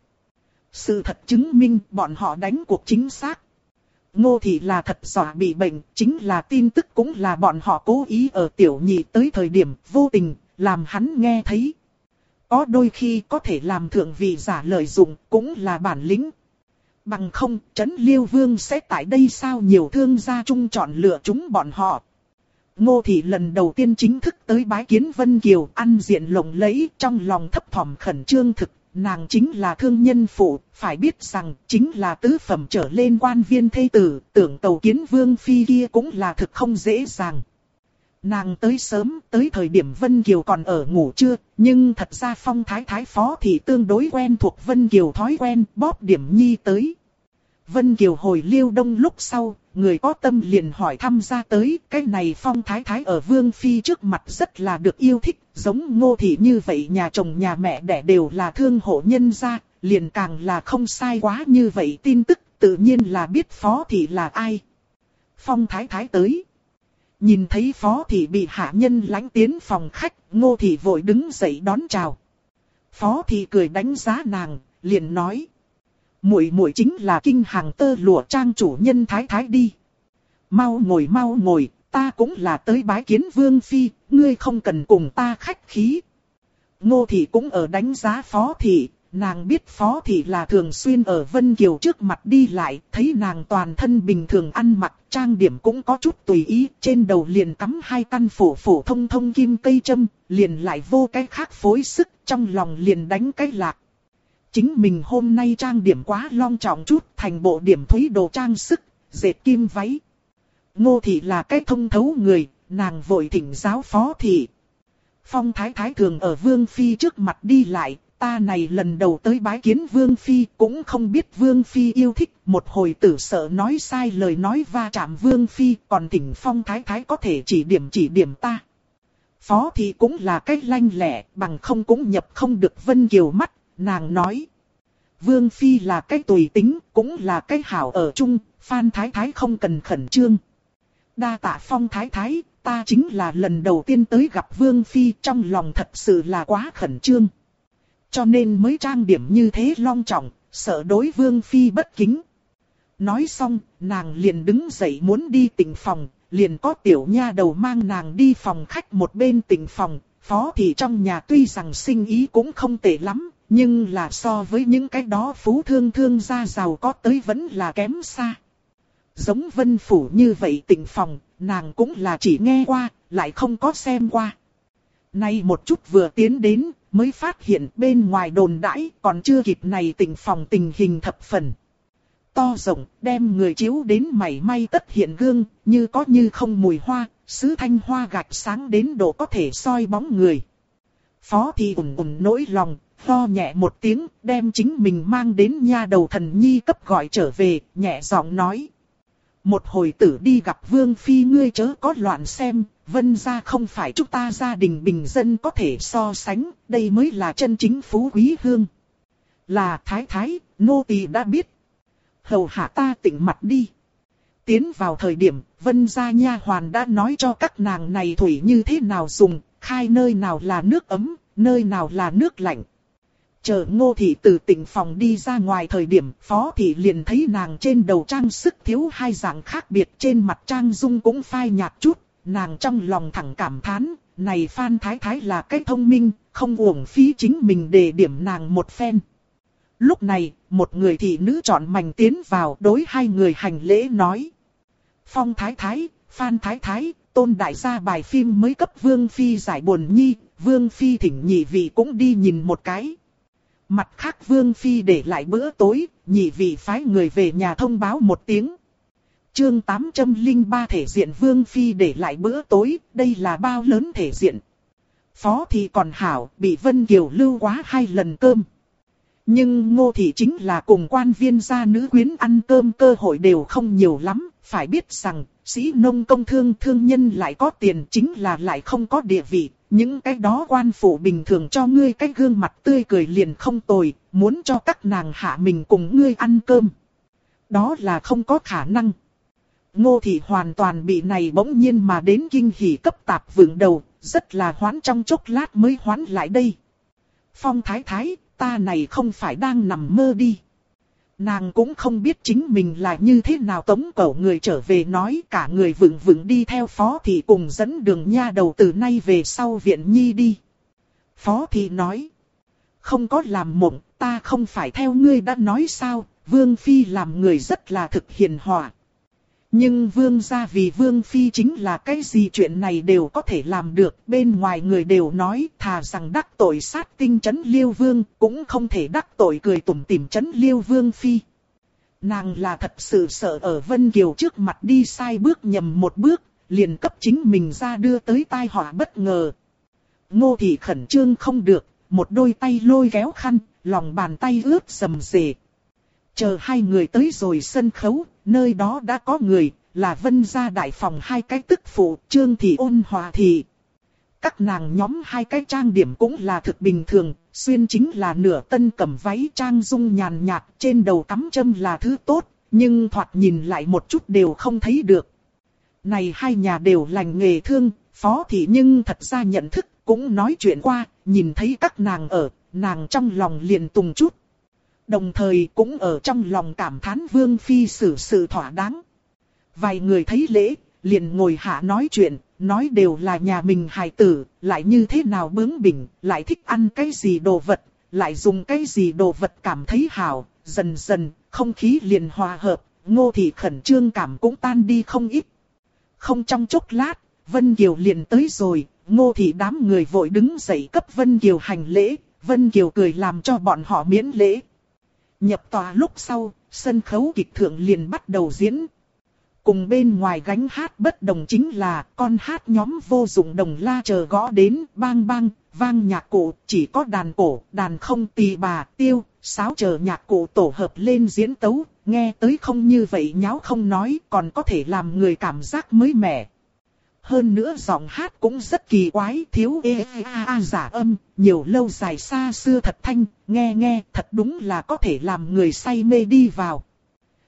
Sự thật chứng minh bọn họ đánh cuộc chính xác. Ngô Thị là thật dọa bị bệnh, chính là tin tức cũng là bọn họ cố ý ở tiểu nhị tới thời điểm vô tình, làm hắn nghe thấy. Có đôi khi có thể làm thượng vị giả lợi dụng, cũng là bản lĩnh. Bằng không, Trấn Liêu Vương sẽ tại đây sao nhiều thương gia chung chọn lựa chúng bọn họ. Ngô Thị lần đầu tiên chính thức tới bái kiến Vân Kiều, ăn diện lộng lẫy, trong lòng thấp thỏm khẩn trương thực. Nàng chính là thương nhân phụ, phải biết rằng chính là tứ phẩm trở lên quan viên thê tử, tưởng cầu kiến Vương Phi kia cũng là thực không dễ dàng. Nàng tới sớm, tới thời điểm Vân Kiều còn ở ngủ trưa, nhưng thật ra Phong Thái Thái Phó thì tương đối quen thuộc Vân Kiều thói quen, bóp điểm nhi tới. Vân Kiều hồi Liêu Đông lúc sau, người có tâm liền hỏi thăm ra tới, cái này Phong Thái Thái ở Vương Phi trước mặt rất là được yêu thích, giống Ngô Thị như vậy nhà chồng nhà mẹ đẻ đều là thương hộ nhân gia, liền càng là không sai quá như vậy tin tức, tự nhiên là biết Phó Thị là ai. Phong Thái Thái tới. Nhìn thấy Phó Thị bị hạ nhân lãnh tiến phòng khách, Ngô Thị vội đứng dậy đón chào. Phó Thị cười đánh giá nàng, liền nói. Muội muội chính là kinh hàng tơ lụa trang chủ nhân Thái Thái đi. Mau ngồi, ta cũng là tới bái kiến Vương Phi, ngươi không cần cùng ta khách khí. Ngô Thị cũng ở đánh giá Phó Thị, nàng biết Phó Thị là thường xuyên ở Vân Kiều trước mặt đi lại, thấy nàng toàn thân bình thường ăn mặc, trang điểm cũng có chút tùy ý, trên đầu liền cắm hai căn phổ thông thông kim cây châm, liền lại vô cái khác phối sức, trong lòng liền đánh cái lạc. Chính mình hôm nay trang điểm quá long trọng chút, thành bộ điểm thúy đồ trang sức, dệt kim váy. Ngô Thị là cái thông thấu người, nàng vội thỉnh giáo Phó Thị. Phong Thái Thái thường ở Vương Phi trước mặt đi lại, ta này lần đầu tới bái kiến Vương Phi cũng không biết Vương Phi yêu thích, một hồi tử sợ nói sai lời nói va chạm Vương Phi, còn thỉnh Phong Thái Thái có thể chỉ điểm ta. Phó Thị cũng là cái lanh lẹ, bằng không cũng nhập không được Vân Kiều mắt. Nàng nói, Vương Phi là cái tùy tính, cũng là cái hảo ở chung, Phan Thái Thái không cần khẩn trương. Đa tạ Phong Thái Thái, ta chính là lần đầu tiên tới gặp Vương Phi, trong lòng thật sự là quá khẩn trương. Cho nên mới trang điểm như thế long trọng, sợ đối Vương Phi bất kính. Nói xong, nàng liền đứng dậy muốn đi tịnh phòng, liền có tiểu nha đầu mang nàng đi phòng khách một bên tịnh phòng. Phó thị trong nhà tuy rằng sinh ý cũng không tệ lắm, nhưng là so với những cái đó phú thương gia giàu có tới vẫn là kém xa. Giống Vân Phủ như vậy tịnh phòng, nàng cũng là chỉ nghe qua, lại không có xem qua. Nay một chút vừa tiến đến, mới phát hiện bên ngoài đồn đãi, còn chưa kịp này tịnh phòng tình hình thập phần. To rộng, đem người chiếu đến mảy may tất hiện gương, như có như không mùi hoa, sứ thanh hoa gạch sáng đến độ có thể soi bóng người. Phó thị ủng nỗi lòng, ho nhẹ một tiếng, đem chính mình mang đến nha đầu thần nhi cấp gọi trở về, nhẹ giọng nói. Một hồi tử đi gặp Vương Phi ngươi chớ có loạn xem, Vân gia không phải chúng ta gia đình bình dân có thể so sánh, đây mới là chân chính phú quý hương. Là thái thái, nô tỳ đã biết. Hầu hạ ta tịnh mặt đi. Tiến vào thời điểm, Vân gia nha hoàn đã nói cho các nàng này thủy như thế nào dùng, khai nơi nào là nước ấm, nơi nào là nước lạnh. Chờ Ngô thị từ tịnh phòng đi ra ngoài thời điểm, Phó thị liền thấy nàng trên đầu trang sức thiếu hai dạng khác biệt, trên mặt trang dung cũng phai nhạt chút, nàng trong lòng thẳng cảm thán, này Phan Thái Thái là cái thông minh, không uổng phí chính mình để điểm nàng một phen. Lúc này, một người thị nữ chọn mảnh tiến vào đối hai người hành lễ nói. Phong Thái Thái, Phan Thái Thái, Tôn đại gia bài phim mới cấp Vương Phi giải buồn nhi, Vương Phi thỉnh nhị vị cũng đi nhìn một cái. Mặt khác Vương Phi để lại bữa tối, nhị vị phái người về nhà thông báo một tiếng. Chương 803 thể diện Vương Phi để lại bữa tối, đây là bao lớn thể diện. Phó thị còn hảo, bị Vân Kiều lưu quá 2 lần cơm. Nhưng Ngô thị chính là cùng quan viên gia nữ quyến ăn cơm cơ hội đều không nhiều lắm, phải biết rằng, sĩ nông công thương thương nhân lại có tiền chính là lại không có địa vị. Những cái đó quan phủ bình thường cho ngươi cái gương mặt tươi cười liền không tồi, muốn cho các nàng hạ mình cùng ngươi ăn cơm. Đó là không có khả năng. Ngô thị hoàn toàn bị này bỗng nhiên mà đến kinh hỉ cấp tạp vượng đầu, rất là hoán trong chốc lát mới hoán lại đây. Phong Thái Thái, ta này không phải đang nằm mơ đi. Nàng cũng không biết chính mình là như thế nào tống cổ người trở về nói cả người vững vững đi theo Phó thị cùng dẫn đường nha đầu từ nay về sau viện nhi đi. Phó thị nói. Không có làm mộng, ta không phải theo ngươi đã nói sao, Vương Phi làm người rất là thực hiền hòa. Nhưng Vương gia vì Vương Phi chính là cái gì chuyện này đều có thể làm được, bên ngoài người đều nói thà rằng đắc tội sát tinh trấn Liêu Vương, cũng không thể đắc tội cười tủm tỉm trấn Liêu Vương Phi. Nàng là thật sự sợ ở Vân Kiều trước mặt đi sai bước nhầm một bước, liền cấp chính mình ra đưa tới tai họa bất ngờ. Ngô thị khẩn trương không được, một đôi tay lôi kéo khăn, lòng bàn tay ướt rầm rề. Chờ hai người tới rồi sân khấu, nơi đó đã có người, là Vân gia đại phòng hai cái tức phụ, Trương thị Ôn Hòa thị. Các nàng nhóm hai cái trang điểm cũng là thực bình thường, xuyên chính là nửa tân cẩm váy trang dung nhàn nhạt, trên đầu cắm châm là thứ tốt, nhưng thoạt nhìn lại một chút đều không thấy được. Này hai nhà đều lành nghề thương, Phó thị nhưng thật ra nhận thức, cũng nói chuyện qua, nhìn thấy các nàng ở, nàng trong lòng liền tùng chút. Đồng thời cũng ở trong lòng cảm thán Vương Phi xử sự thỏa đáng. Vài người thấy lễ, liền ngồi hạ nói chuyện, nói đều là nhà mình hài tử, lại như thế nào bướng bỉnh, lại thích ăn cái gì đồ vật, lại dùng cái gì đồ vật cảm thấy hảo, dần dần, không khí liền hòa hợp, Ngô thị khẩn trương cảm cũng tan đi không ít. Không trong chốc lát, Vân Kiều liền tới rồi, Ngô thị đám người vội đứng dậy cấp Vân Kiều hành lễ, Vân Kiều cười làm cho bọn họ miễn lễ. Nhập tòa lúc sau, sân khấu kịch thượng liền bắt đầu diễn. Cùng bên ngoài gánh hát bất đồng chính là con hát nhóm vô dụng đồng la chờ gõ đến bang bang, vang nhạc cụ, chỉ có đàn cổ, đàn không tỳ bà, tiêu, sáo chờ nhạc cụ tổ hợp lên diễn tấu, nghe tới không như vậy nháo không nói còn có thể làm người cảm giác mới mẻ. Hơn nữa giọng hát cũng rất kỳ quái, thiếu giả âm, nhiều lâu dài xa xưa thật thanh, nghe thật đúng là có thể làm người say mê đi vào.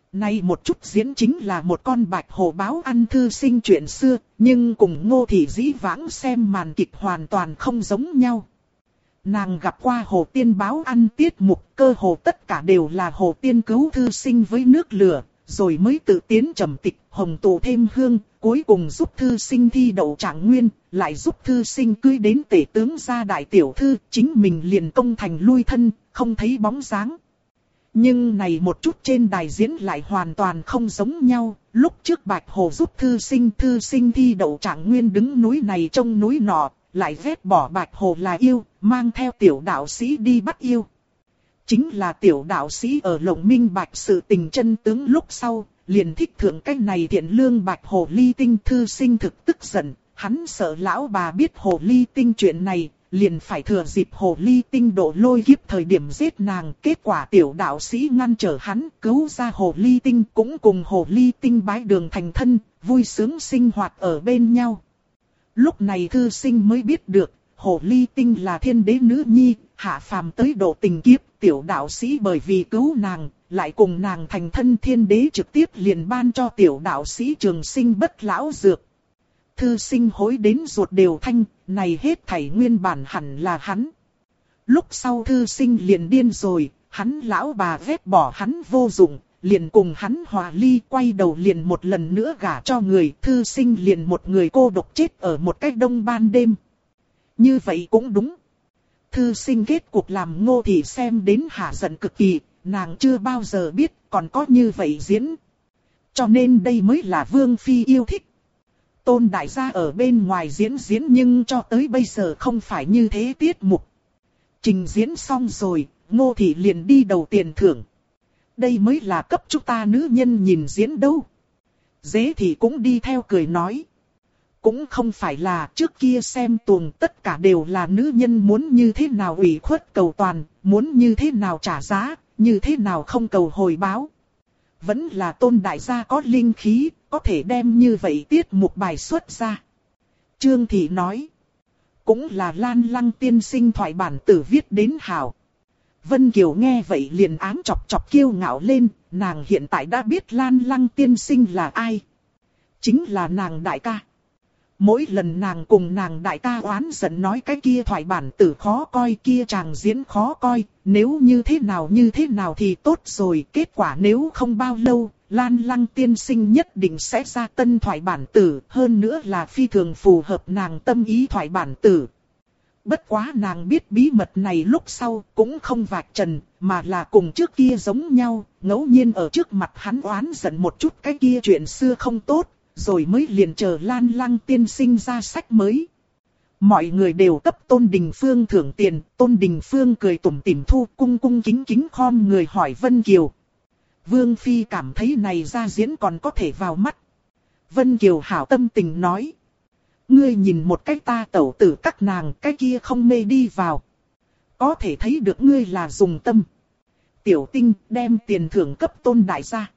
Nay một chút diễn chính là một con bạch hổ báo ăn thư sinh chuyện xưa, nhưng cùng Ngô Thị dĩ vãng xem màn kịch hoàn toàn không giống nhau. Nàng gặp qua hồ tiên báo ăn tiết mục, cơ hồ tất cả đều là hồ tiên cứu thư sinh với nước lửa, rồi mới tự tiến trầm tịch, hồng tụ thêm hương, cuối cùng giúp thư sinh thi đậu trạng nguyên, lại giúp thư sinh cưới đến tể tướng gia đại tiểu thư, chính mình liền công thành lui thân, không thấy bóng dáng. Nhưng này một chút trên đài diễn lại hoàn toàn không giống nhau, lúc trước Bạch Hồ giúp thư sinh thi đậu trạng nguyên đứng núi này trông núi nọ, lại vét bỏ Bạch Hồ là yêu, mang theo tiểu đạo sĩ đi bắt yêu. Chính là tiểu đạo sĩ ở Lộng Minh Bạch sự tình chân tướng lúc sau, liền thích thượng cái này thiện lương Bạch Hồ ly tinh. Thư sinh thực tức giận, hắn sợ lão bà biết Hồ ly tinh chuyện này, liền phải thừa dịp Hồ ly tinh độ lôi kiếp thời điểm giết nàng. Kết quả tiểu đạo sĩ ngăn trở hắn, cứu ra Hồ ly tinh, cũng cùng Hồ ly tinh bái đường thành thân, vui sướng sinh hoạt ở bên nhau. Lúc này thư sinh mới biết được, Hồ ly tinh là thiên đế nữ nhi, hạ phàm tới độ tình kiếp. Tiểu đạo sĩ bởi vì cứu nàng, lại cùng nàng thành thân, thiên đế trực tiếp liền ban cho tiểu đạo sĩ trường sinh bất lão dược. Thư sinh hối đến ruột đều thanh, này hết thảy nguyên bản hẳn là hắn. Lúc sau thư sinh liền điên rồi, hắn lão bà ghét bỏ hắn vô dụng, liền cùng hắn hòa ly, quay đầu liền một lần nữa gả cho người. Thư sinh liền một người cô độc chết ở một cách đông ban đêm. Như vậy cũng đúng. Thư sinh kết cục làm Ngô Thị xem đến hả giận cực kỳ, nàng chưa bao giờ biết còn có như vậy diễn. Cho nên đây mới là Vương Phi yêu thích. Tôn đại gia ở bên ngoài diễn nhưng cho tới bây giờ không phải như thế tiết mục. Trình diễn xong rồi, Ngô Thị liền đi đầu tiền thưởng. Đây mới là cấp chúng ta nữ nhân nhìn diễn đâu. Dế Thị cũng đi theo cười nói. Cũng không phải là trước kia xem tuồng tất cả đều là nữ nhân muốn như thế nào ủy khuất cầu toàn, muốn như thế nào trả giá, như thế nào không cầu hồi báo. Vẫn là Tôn đại gia có linh khí, có thể đem như vậy tiết mục bài xuất ra. Trương Thị nói. Cũng là Lan Lăng tiên sinh thoại bản tử viết đến hảo. Vân Kiều nghe vậy liền ám chọc chọc kiêu ngạo lên, nàng hiện tại đã biết Lan Lăng tiên sinh là ai. Chính là nàng đại ca. Mỗi lần nàng cùng nàng đại ca oán giận nói cái kia thoại bản tử khó coi, kia chàng diễn khó coi, nếu như thế nào thì tốt rồi. Kết quả nếu không bao lâu, Lan Lăng tiên sinh nhất định sẽ ra tân thoại bản tử, hơn nữa là phi thường phù hợp nàng tâm ý thoại bản tử. Bất quá nàng biết bí mật này lúc sau cũng không vạch trần, mà là cùng trước kia giống nhau, ngẫu nhiên ở trước mặt hắn oán giận một chút cái kia chuyện xưa không tốt. Rồi mới liền chờ Lan Lăng tiên sinh ra sách mới. Mọi người đều cấp Tôn Đình Phương thưởng tiền. Tôn Đình Phương cười tủm tỉm thu, cung cung kính kính khom người hỏi Vân Kiều. Vương Phi cảm thấy này ra diễn còn có thể vào mắt. Vân Kiều hảo tâm tình nói. Ngươi nhìn một cách ta tẩu tử các nàng, cái kia không mê đi vào. Có thể thấy được ngươi là dùng tâm. Tiểu Tinh đem tiền thưởng cấp Tôn đại gia.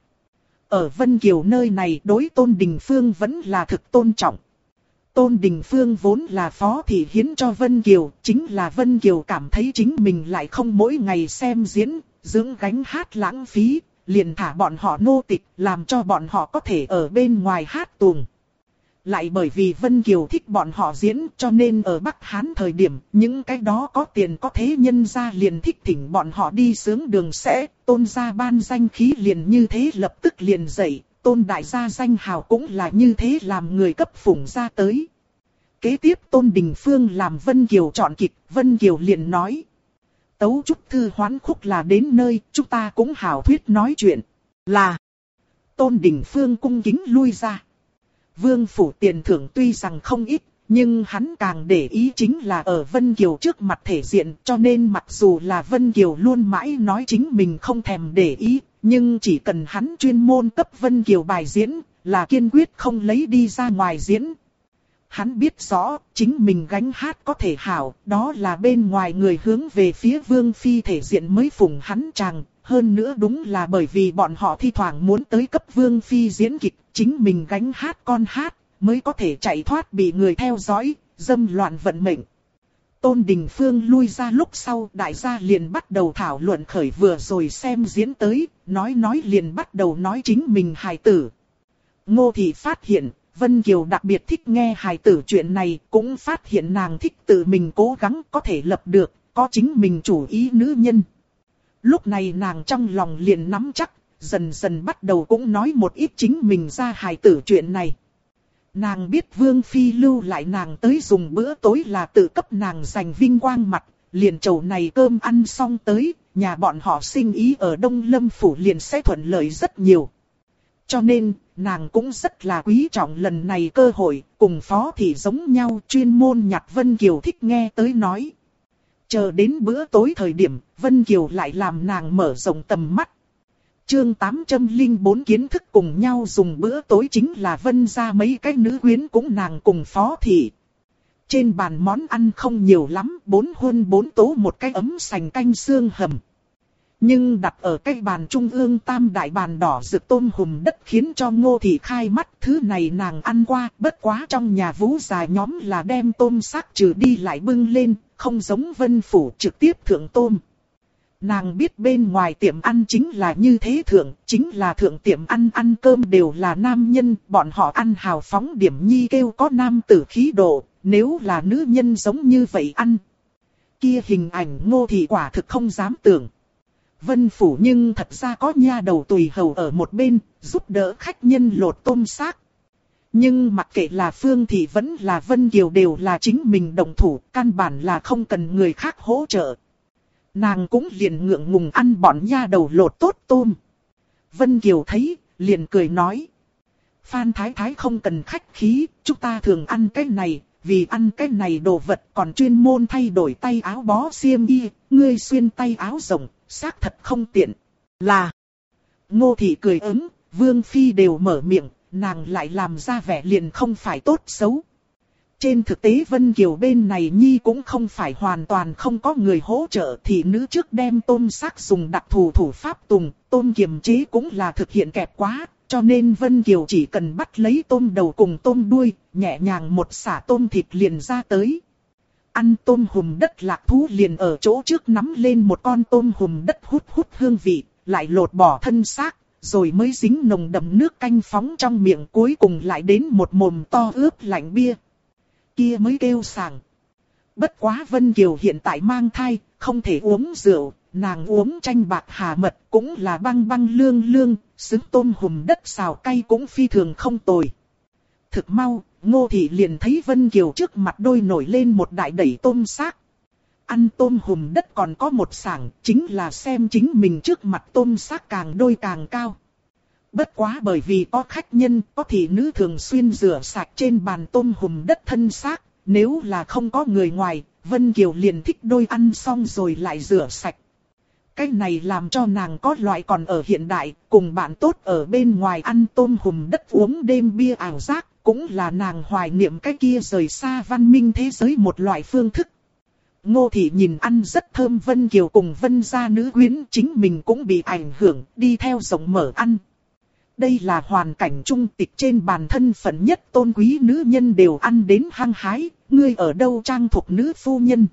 Ở Vân Kiều nơi này đối Tôn Đình Phương vẫn là thực tôn trọng. Tôn Đình Phương vốn là phó thị hiến cho Vân Kiều, chính là Vân Kiều cảm thấy chính mình lại không mỗi ngày xem diễn, dưỡng gánh hát lãng phí, liền thả bọn họ nô tịch, làm cho bọn họ có thể ở bên ngoài hát tuồng. Lại bởi vì Vân Kiều thích bọn họ diễn, cho nên ở Bắc Hán thời điểm, những cái đó có tiền có thế nhân gia liền thích thỉnh bọn họ đi sướng đường sẽ. Tôn gia ban danh khí liền như thế lập tức liền dậy, Tôn đại gia danh hào cũng là như thế làm người cấp phủng ra tới. Kế tiếp Tôn Đình Phương làm Vân Kiều chọn kịch, Vân Kiều liền nói. Tấu Trúc Thư hoán khúc là đến nơi, chúng ta cũng hảo thuyết nói chuyện. Là. Tôn Đình Phương cung kính lui ra. Vương phủ tiền thưởng tuy rằng không ít, nhưng hắn càng để ý chính là ở Vân Kiều trước mặt thể diện, cho nên mặc dù là Vân Kiều luôn mãi nói chính mình không thèm để ý, nhưng chỉ cần hắn chuyên môn cấp Vân Kiều bài diễn, là kiên quyết không lấy đi ra ngoài diễn. Hắn biết rõ, chính mình gánh hát có thể hảo, đó là bên ngoài người hướng về phía Vương Phi thể diện mới phụng hắn chàng. Hơn nữa đúng là bởi vì bọn họ thi thoảng muốn tới cấp Vương Phi diễn kịch, chính mình gánh hát con hát, mới có thể chạy thoát bị người theo dõi, dâm loạn vận mệnh. Tôn Đình Phương lui ra lúc sau, đại gia liền bắt đầu thảo luận khởi vừa rồi xem diễn tới, nói liền bắt đầu nói chính mình hài tử. Ngô Thị phát hiện, Vân Kiều đặc biệt thích nghe hài tử chuyện này, cũng phát hiện nàng thích tự mình cố gắng có thể lập được, có chính mình chủ ý nữ nhân. Lúc này nàng trong lòng liền nắm chắc, dần dần bắt đầu cũng nói một ít chính mình ra hài tử chuyện này. Nàng biết Vương Phi lưu lại nàng tới dùng bữa tối là tự cấp nàng giành vinh quang mặt, liền chầu này cơm ăn xong tới, nhà bọn họ sinh ý ở Đông Lâm Phủ liền sẽ thuận lợi rất nhiều. Cho nên, nàng cũng rất là quý trọng lần này cơ hội, cùng Phó Thị giống nhau chuyên môn nhặt Vân Kiều thích nghe tới nói. Chờ đến bữa tối thời điểm, Vân Kiều lại làm nàng mở rộng tầm mắt. Chương 804 kiến thức cùng nhau dùng bữa tối chính là Vân gia mấy cái nữ quyến cũng nàng cùng Phó Thị. Trên bàn món ăn không nhiều lắm, 4 huân 4 tố một cái ấm sành canh xương hầm. Nhưng đặt ở cái bàn trung ương tam đại bàn đỏ rực tôm hùm đất khiến cho Ngô Thị khai mắt. Thứ này nàng ăn qua, bất quá trong nhà Vũ già nhóm là đem tôm xác trừ đi lại bưng lên, không giống Vân Phủ trực tiếp thượng tôm. Nàng biết bên ngoài tiệm ăn chính là như thế thượng, chính là thượng tiệm ăn cơm đều là nam nhân, bọn họ ăn hào phóng điểm nhi kêu có nam tử khí độ, nếu là nữ nhân giống như vậy ăn. Kia hình ảnh Ngô Thị quả thực không dám tưởng. Vân Phủ nhưng thật ra có nha đầu tùy hầu ở một bên, giúp đỡ khách nhân lột tôm xác. Nhưng mặc kệ là Phương Thị vẫn là Vân Kiều đều là chính mình động thủ, căn bản là không cần người khác hỗ trợ. Nàng cũng liền ngượng ngùng ăn bọn nha đầu lột tốt tôm. Vân Kiều thấy, liền cười nói. Phan Thái Thái không cần khách khí, chúng ta thường ăn cái này, vì ăn cái này đồ vật còn chuyên môn thay đổi tay áo bó xiêm y, ngươi xuyên tay áo rộng, xác thật không tiện. Là. Ngô Thị cười ứng, Vương Phi đều mở miệng, nàng lại làm ra vẻ liền không phải tốt xấu. Trên thực tế Vân Kiều bên này nhi cũng không phải hoàn toàn không có người hỗ trợ, thì nữ trước đem tôm xác dùng đặc thù thủ pháp tùng, tôm kiềm chế cũng là thực hiện kẹp quá, cho nên Vân Kiều chỉ cần bắt lấy tôm đầu cùng tôm đuôi, nhẹ nhàng một xả tôm thịt liền ra tới. Ăn tôm hùm đất lạc thú liền ở chỗ trước nắm lên một con tôm hùm đất hút hương vị, lại lột bỏ thân xác, rồi mới dính nồng đậm nước canh phóng trong miệng, cuối cùng lại đến một mồm to ướp lạnh bia. Kia mới kêu sảng. Bất quá Vân Kiều hiện tại mang thai, không thể uống rượu, nàng uống chanh bạc hà mật cũng là băng băng lương lương, xứng tôm hùm đất xào cay cũng phi thường không tồi. Thực mau, Ngô Thị liền thấy Vân Kiều trước mặt đôi nổi lên một đại đẩy tôm xác. Ăn tôm hùm đất còn có một sảng, chính là xem chính mình trước mặt tôm xác càng đôi càng cao. Bất quá bởi vì có khách nhân, có thị nữ thường xuyên rửa sạch trên bàn tôm hùm đất thân xác, nếu là không có người ngoài, Vân Kiều liền thích đôi ăn xong rồi lại rửa sạch. Cái này làm cho nàng có loại còn ở hiện đại, cùng bạn tốt ở bên ngoài ăn tôm hùm đất uống đêm bia ảo giác, cũng là nàng hoài niệm cái kia rời xa văn minh thế giới một loại phương thức. Ngô Thị nhìn ăn rất thơm Vân Kiều cùng Vân gia nữ quyến, chính mình cũng bị ảnh hưởng, đi theo rộng mở ăn. Đây là hoàn cảnh trung tịch trên bàn thân phận nhất tôn quý nữ nhân đều ăn đến hăng hái, ngươi ở đâu trang thuộc nữ phu nhân.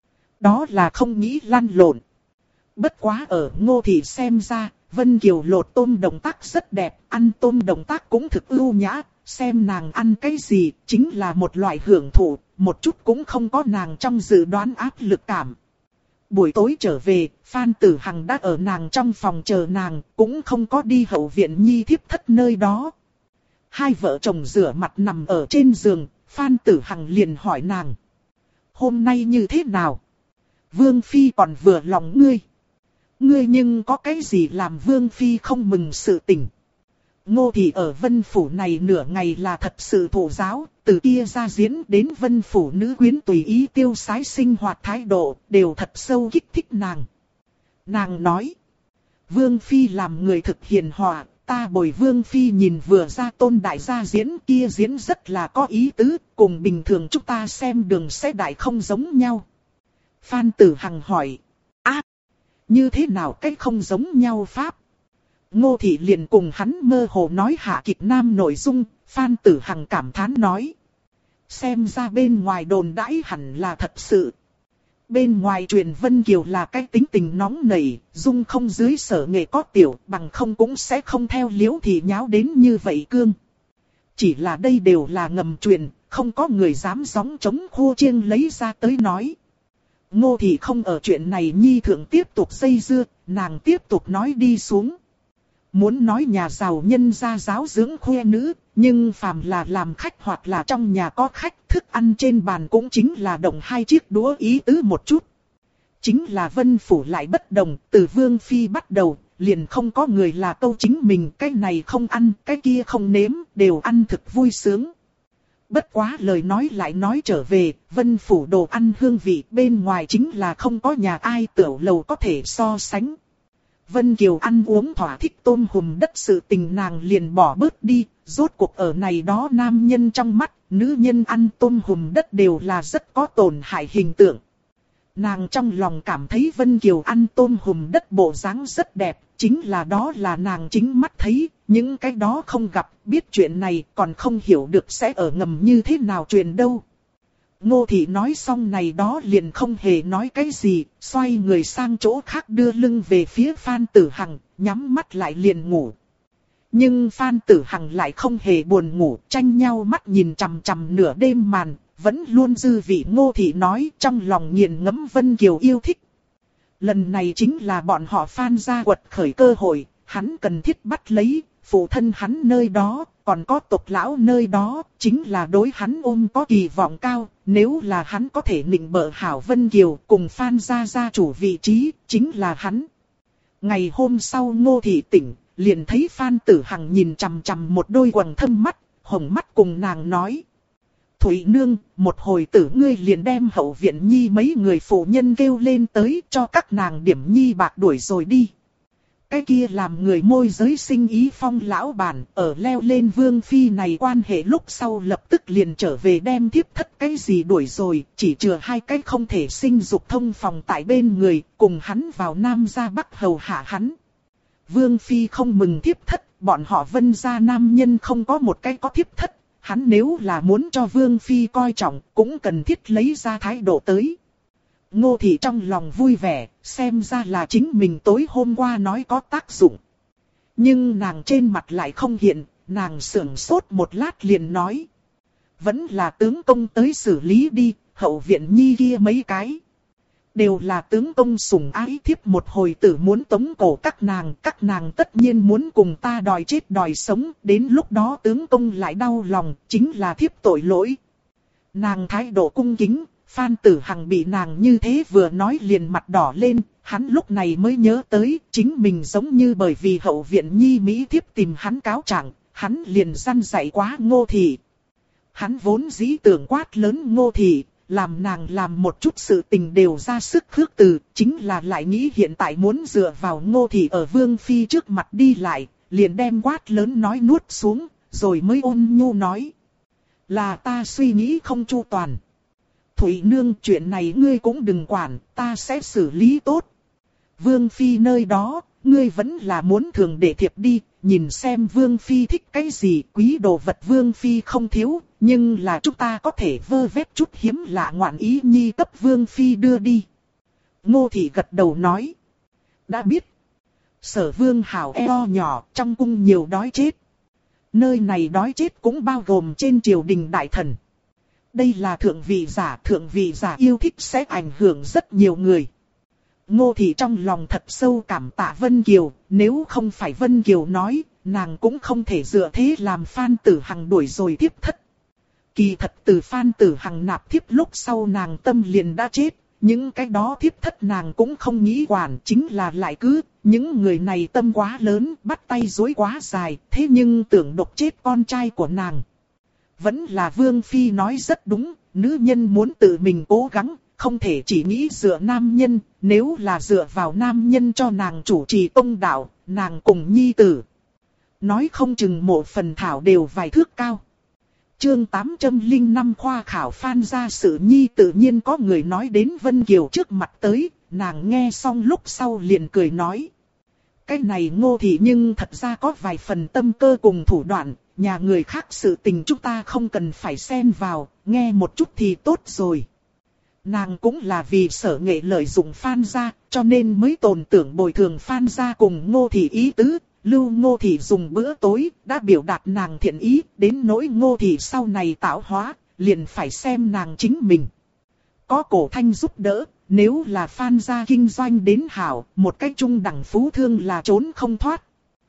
Đó là không nghĩ lăn lộn. Bất quá ở Ngô Thị xem ra, Vân Kiều lột tôm động tác rất đẹp, ăn tôm động tác cũng thực ưu nhã, xem nàng ăn cái gì chính là một loại hưởng thụ, một chút cũng không có nàng trong dự đoán áp lực cảm. Buổi tối trở về, Phan Tử Hằng đã ở nàng trong phòng chờ nàng, cũng không có đi hậu viện nhi thiếp thất nơi đó. Hai vợ chồng rửa mặt nằm ở trên giường, Phan Tử Hằng liền hỏi nàng. Hôm nay như thế nào? Vương Phi còn vừa lòng ngươi. Ngươi nhưng có cái gì làm Vương Phi không mừng sự tình? Ngô Thị ở Vân Phủ này nửa ngày là thật sự thụ giáo, từ kia ra diễn đến Vân Phủ nữ quyến tùy ý tiêu sái sinh hoạt thái độ, đều thật sâu kích thích nàng. Nàng nói, Vương Phi làm người thực hiền hòa, ta bồi Vương Phi nhìn vừa ra Tôn đại gia diễn kia diễn rất là có ý tứ, cùng bình thường chúng ta xem đường sẽ đại không giống nhau. Phan Tử Hằng hỏi, như thế nào cách không giống nhau pháp? Ngô Thị liền cùng hắn mơ hồ nói hạ kịch nam nội dung, Phan Tử Hằng cảm thán nói. Xem ra bên ngoài đồn đãi hẳn là thật sự. Bên ngoài truyền Vân Kiều là cái tính tình nóng nảy, dung không dưới sở nghệ có tiểu, bằng không cũng sẽ không theo Liễu Thị nháo đến như vậy cương. Chỉ là đây đều là ngầm truyền, không có người dám gióng chống khua chiêng lấy ra tới nói. Ngô Thị không ở chuyện này nhi thượng tiếp tục dây dưa, nàng tiếp tục nói đi xuống. Muốn nói nhà giàu nhân gia giáo dưỡng khoe nữ, nhưng phàm là làm khách hoặc là trong nhà có khách, thức ăn trên bàn cũng chính là động hai chiếc đũa ý tứ một chút. Chính là Vân Phủ lại bất đồng, từ Vương Phi bắt đầu, liền không có người là câu chính mình, cái này không ăn, cái kia không nếm, đều ăn thực vui sướng. Bất quá lời nói lại nói trở về, Vân Phủ đồ ăn hương vị bên ngoài chính là không có nhà ai tiểu lầu có thể so sánh. Vân Kiều ăn uống thỏa thích tôm hùm đất sự tình nàng liền bỏ bớt đi, rốt cuộc ở này đó nam nhân trong mắt, nữ nhân ăn tôm hùm đất đều là rất có tổn hại hình tượng. Nàng trong lòng cảm thấy Vân Kiều ăn tôm hùm đất bộ dáng rất đẹp, chính là đó là nàng chính mắt thấy, những cái đó không gặp, biết chuyện này còn không hiểu được sẽ ở ngầm như thế nào truyền đâu. Ngô Thị nói xong này đó liền không hề nói cái gì, xoay người sang chỗ khác đưa lưng về phía Phan Tử Hằng, nhắm mắt lại liền ngủ. Nhưng Phan Tử Hằng lại không hề buồn ngủ, tranh nhau mắt nhìn chằm chằm nửa đêm màn, vẫn luôn dư vị Ngô Thị nói trong lòng nghiền ngẫm Vân Kiều yêu thích. Lần này chính là bọn họ Phan gia quật khởi cơ hội, hắn cần thiết bắt lấy, phụ thân hắn nơi đó, còn có tộc lão nơi đó, chính là đối hắn ôm có kỳ vọng cao, nếu là hắn có thể nịnh bợ hảo Vân Kiều cùng Phan gia gia chủ vị trí, chính là hắn. Ngày hôm sau Ngô Thị tỉnh, liền thấy Phan Tử Hằng nhìn chằm chằm một đôi quầng thâm mắt, hồng mắt cùng nàng nói. Thủy Nương, một hồi tử ngươi liền đem hậu viện nhi mấy người phụ nhân kêu lên tới cho các nàng điểm nhi bạc đuổi rồi đi. Cái kia làm người môi giới sinh ý Phong lão bản ở leo lên Vương Phi này quan hệ lúc sau lập tức liền trở về đem thiếp thất cái gì đuổi rồi, chỉ chừa hai cái không thể sinh dục thông phòng tại bên người, cùng hắn vào Nam ra Bắc hầu hạ hắn. Vương Phi không mừng thiếp thất, bọn họ Vân gia nam nhân không có một cái có thiếp thất, hắn nếu là muốn cho Vương Phi coi trọng, cũng cần thiết lấy ra thái độ tới. Ngô Thị trong lòng vui vẻ, xem ra là chính mình tối hôm qua nói có tác dụng. Nhưng nàng trên mặt lại không hiện, nàng sững sốt một lát liền nói. Vẫn là tướng công tới xử lý đi, hậu viện nhi kia mấy cái. Đều là tướng công sủng ái thiếp một hồi tử muốn tống cổ các nàng tất nhiên muốn cùng ta đòi chết đòi sống, đến lúc đó tướng công lại đau lòng, chính là thiếp tội lỗi. Nàng thái độ cung kính, Phan Tử Hằng bị nàng như thế vừa nói liền mặt đỏ lên, hắn lúc này mới nhớ tới, chính mình giống như bởi vì hậu viện nhi Mỹ thiếp tìm hắn cáo trạng, hắn liền răn dạy quá Ngô Thị. Hắn vốn dĩ tưởng quát lớn Ngô Thị, làm nàng làm một chút sự tình đều ra sức khước từ, chính là lại nghĩ hiện tại muốn dựa vào Ngô Thị ở Vương Phi trước mặt đi lại, liền đem quát lớn nói nuốt xuống, rồi mới ôn nhu nói. Là ta suy nghĩ không chu toàn. Thủy Nương, chuyện này ngươi cũng đừng quản, ta sẽ xử lý tốt. Vương Phi nơi đó, ngươi vẫn là muốn thường để thiệp đi, nhìn xem Vương Phi thích cái gì, quý đồ vật Vương Phi không thiếu, nhưng là chúng ta có thể vơ vét chút hiếm lạ ngoạn ý nhi cấp Vương Phi đưa đi. Ngô Thị gật đầu nói. Đã biết. Sở Vương hảo eo nhỏ, trong cung nhiều đói chết. Nơi này đói chết cũng bao gồm trên triều đình đại thần. Đây là thượng vị giả yêu thích sẽ ảnh hưởng rất nhiều người. Ngô Thị trong lòng thật sâu cảm tạ Vân Kiều, nếu không phải Vân Kiều nói, nàng cũng không thể dựa thế làm Phan Tử Hằng đuổi rồi tiếp thất. Kỳ thật từ Phan Tử Hằng nạp thiếp lúc sau nàng tâm liền đã chết, những cái đó thiếp thất nàng cũng không nghĩ quản, chính là lại cứ, những người này tâm quá lớn, bắt tay dối quá dài, thế nhưng tưởng độc chết con trai của nàng. Vẫn là Vương Phi nói rất đúng, nữ nhân muốn tự mình cố gắng, không thể chỉ nghĩ dựa nam nhân, nếu là dựa vào nam nhân cho nàng chủ trì công đạo, nàng cùng nhi tử. Nói không chừng một phần thảo đều vài thước cao. Chương 805 khoa khảo Phan gia sự nhi tự nhiên có người nói đến Vân Kiều trước mặt tới, nàng nghe xong lúc sau liền cười nói. Cái này Ngô Thị nhưng thật ra có vài phần tâm cơ cùng thủ đoạn, nhà người khác sự tình chúng ta không cần phải xen vào, nghe một chút thì tốt rồi. Nàng cũng là vì Sở Nghệ lợi dụng Phan gia, cho nên mới tồn tưởng bồi thường Phan gia cùng Ngô thị ý tứ. Lưu Ngô thị dùng bữa tối, đã biểu đạt nàng thiện ý, đến nỗi Ngô thị sau này tạo hóa, liền phải xem nàng chính mình. Có Cổ Thanh giúp đỡ, nếu là Phan gia kinh doanh đến hảo, một cách trung đẳng phú thương là trốn không thoát.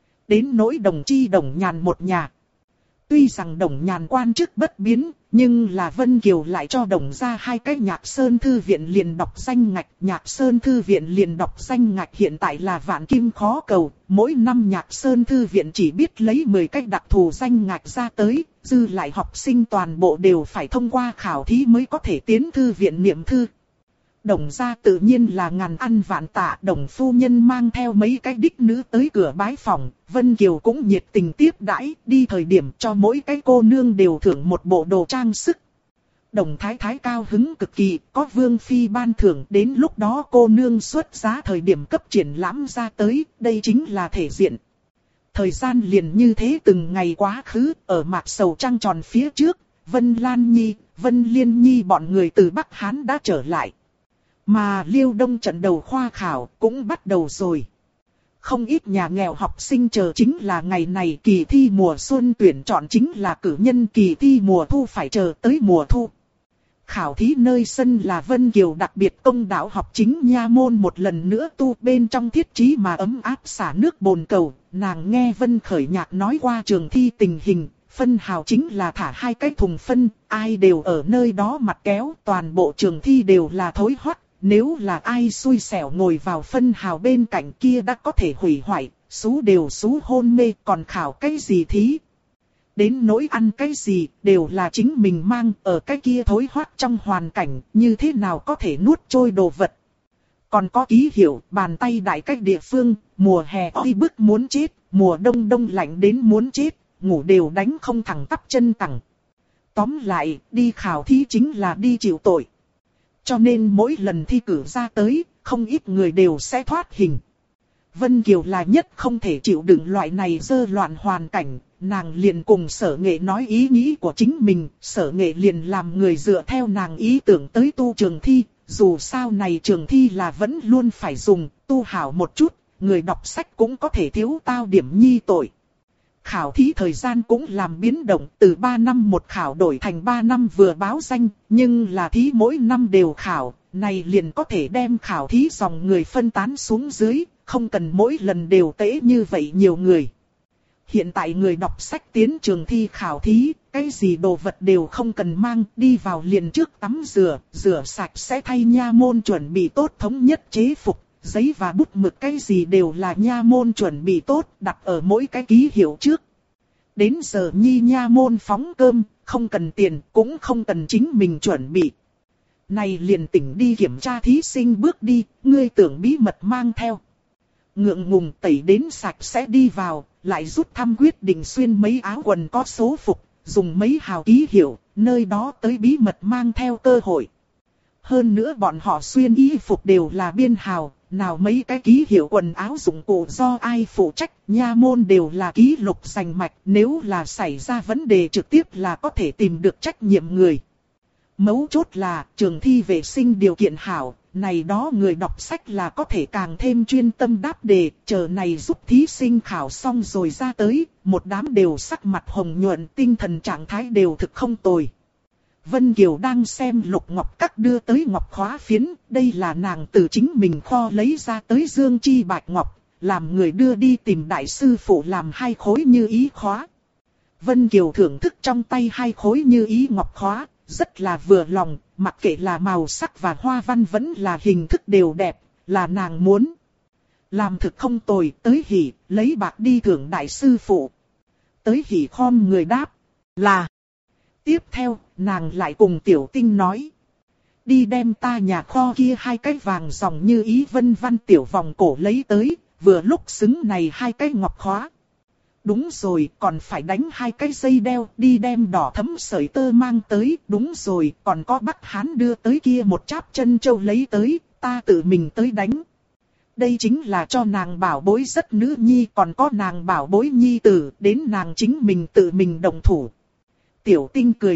Đến nỗi Đồng Chi Đồng Nhàn một nhà. Tuy rằng Đồng Nhàn quan chức bất biến, nhưng là Vân Kiều lại cho Đồng ra hai cái Nhạc Sơn Thư viện liền đọc danh ngạch. Nhạc Sơn Thư viện liền đọc danh ngạch hiện tại là vạn kim khó cầu. Mỗi năm Nhạc Sơn Thư viện chỉ biết lấy 10 cách đặc thù danh ngạch ra tới. Dư lại học sinh toàn bộ đều phải thông qua khảo thí mới có thể tiến thư viện niệm thư. Đồng gia tự nhiên là ngàn ăn vạn tạ. Đồng phu nhân mang theo mấy cái đích nữ tới cửa bái phòng. Vân Kiều cũng nhiệt tình tiếp đãi. Đi thời điểm cho mỗi cái cô nương đều thưởng một bộ đồ trang sức. Đồng thái thái cao hứng cực kỳ. Có vương phi ban thưởng. Đến lúc đó cô nương xuất giá thời điểm cấp triển lãm ra tới. Đây chính là thể diện. Thời gian liền như thế từng ngày quá khứ. Ở mạc sầu trăng tròn phía trước, Vân Lan Nhi, Vân Liên Nhi bọn người từ Bắc Hán đã trở lại. Mà Liêu Đông trận đầu khoa khảo cũng bắt đầu rồi. Không ít nhà nghèo học sinh chờ chính là ngày này. Kỳ thi mùa xuân tuyển chọn chính là cử nhân, kỳ thi mùa thu phải chờ tới mùa thu. Khảo thí nơi sân là Vân Kiều đặc biệt công đạo học chính nha môn một lần nữa tu, bên trong thiết trí mà ấm áp xả nước bồn cầu. Nàng nghe Vân Khởi Nhạc nói qua trường thi tình hình, phân hào chính là thả 2 cái thùng phân, ai đều ở nơi đó mặt kéo, toàn bộ trường thi đều là thối hoắt. Nếu là ai xui xẻo ngồi vào phân hào bên cạnh kia đã có thể hủy hoại, sú đều sú hôn mê, còn khảo cái gì thí. Đến nỗi ăn cái gì, đều là chính mình mang ở cái kia thối hoắt trong hoàn cảnh, như thế nào có thể nuốt trôi đồ vật. Còn có ký hiệu, bàn tay đại cách địa phương, mùa hè oi bức muốn chết, mùa đông đông lạnh đến muốn chết, ngủ đều đánh không thẳng tắp chân tẳng. Tóm lại, đi khảo thí chính là đi chịu tội. Cho nên mỗi lần thi cử ra tới, không ít người đều sẽ thoát hình. Vân Kiều là nhất không thể chịu đựng loại này dơ loạn hoàn cảnh, nàng liền cùng Sở Nghệ nói ý nghĩ của chính mình, Sở Nghệ liền làm người dựa theo nàng ý tưởng tới tu trường thi, dù sao này trường thi là vẫn luôn phải dùng, tu hảo một chút, người đọc sách cũng có thể thiếu tao điểm nhi tội. Khảo thí thời gian cũng làm biến động, từ 3 năm một khảo đổi thành 3 năm vừa báo danh, nhưng là thí mỗi năm đều khảo, này liền có thể đem khảo thí dòng người phân tán xuống dưới, không cần mỗi lần đều tễ như vậy nhiều người. Hiện tại người đọc sách tiến trường thi khảo thí, cái gì đồ vật đều không cần mang, đi vào liền trước tắm rửa sạch sẽ thay nha môn chuẩn bị tốt thống nhất chế phục. Giấy và bút mực cái gì đều là nha môn chuẩn bị tốt, đặt ở mỗi cái ký hiệu trước. Đến giờ nhi nha môn phóng cơm, không cần tiền, cũng không cần chính mình chuẩn bị. Này liền tỉnh đi kiểm tra thí sinh bước đi, ngươi tưởng bí mật mang theo. Ngượng ngùng tẩy đến sạch sẽ đi vào, lại rút thăm quyết định xuyên mấy áo quần có số phục, dùng mấy hào ký hiệu, nơi đó tới bí mật mang theo cơ hội. Hơn nữa bọn họ xuyên y phục đều là biên hào, nào mấy cái ký hiệu quần áo dụng cụ do ai phụ trách, nha môn đều là ký lục rành mạch, nếu là xảy ra vấn đề trực tiếp là có thể tìm được trách nhiệm người. Mấu chốt là trường thi vệ sinh điều kiện hảo, này đó người đọc sách là có thể càng thêm chuyên tâm đáp đề, chờ này giúp thí sinh khảo xong rồi ra tới, một đám đều sắc mặt hồng nhuận, tinh thần trạng thái đều thực không tồi. Vân Kiều đang xem Lục Ngọc Các đưa tới ngọc khóa phiến, đây là nàng từ chính mình kho lấy ra tới dương chi bạch ngọc, làm người đưa đi tìm đại sư phụ làm 2 khối như ý khóa. Vân Kiều thưởng thức trong tay 2 khối như ý ngọc khóa, rất là vừa lòng, mặc kệ là màu sắc và hoa văn vẫn là hình thức đều đẹp, là nàng muốn. Làm thực không tồi, tới hỉ, lấy bạc đi thưởng đại sư phụ. Tới hỉ khom người đáp, là. Tiếp theo, nàng lại cùng Tiểu Tinh nói. Đi đem ta nhà kho kia 2 cái vàng dòng như ý vân văn tiểu vòng cổ lấy tới, vừa lúc xứng này 2 cái ngọc khóa. Đúng rồi, còn phải đánh 2 cái dây đeo, đi đem đỏ thấm sợi tơ mang tới. Đúng rồi, còn có Bắc Hán đưa tới kia một cháp chân châu lấy tới, ta tự mình tới đánh. Đây chính là cho nàng bảo bối rất nữ nhi, còn có nàng bảo bối nhi tử, đến nàng chính mình tự mình động thủ. Tiểu Tinh cười ứng,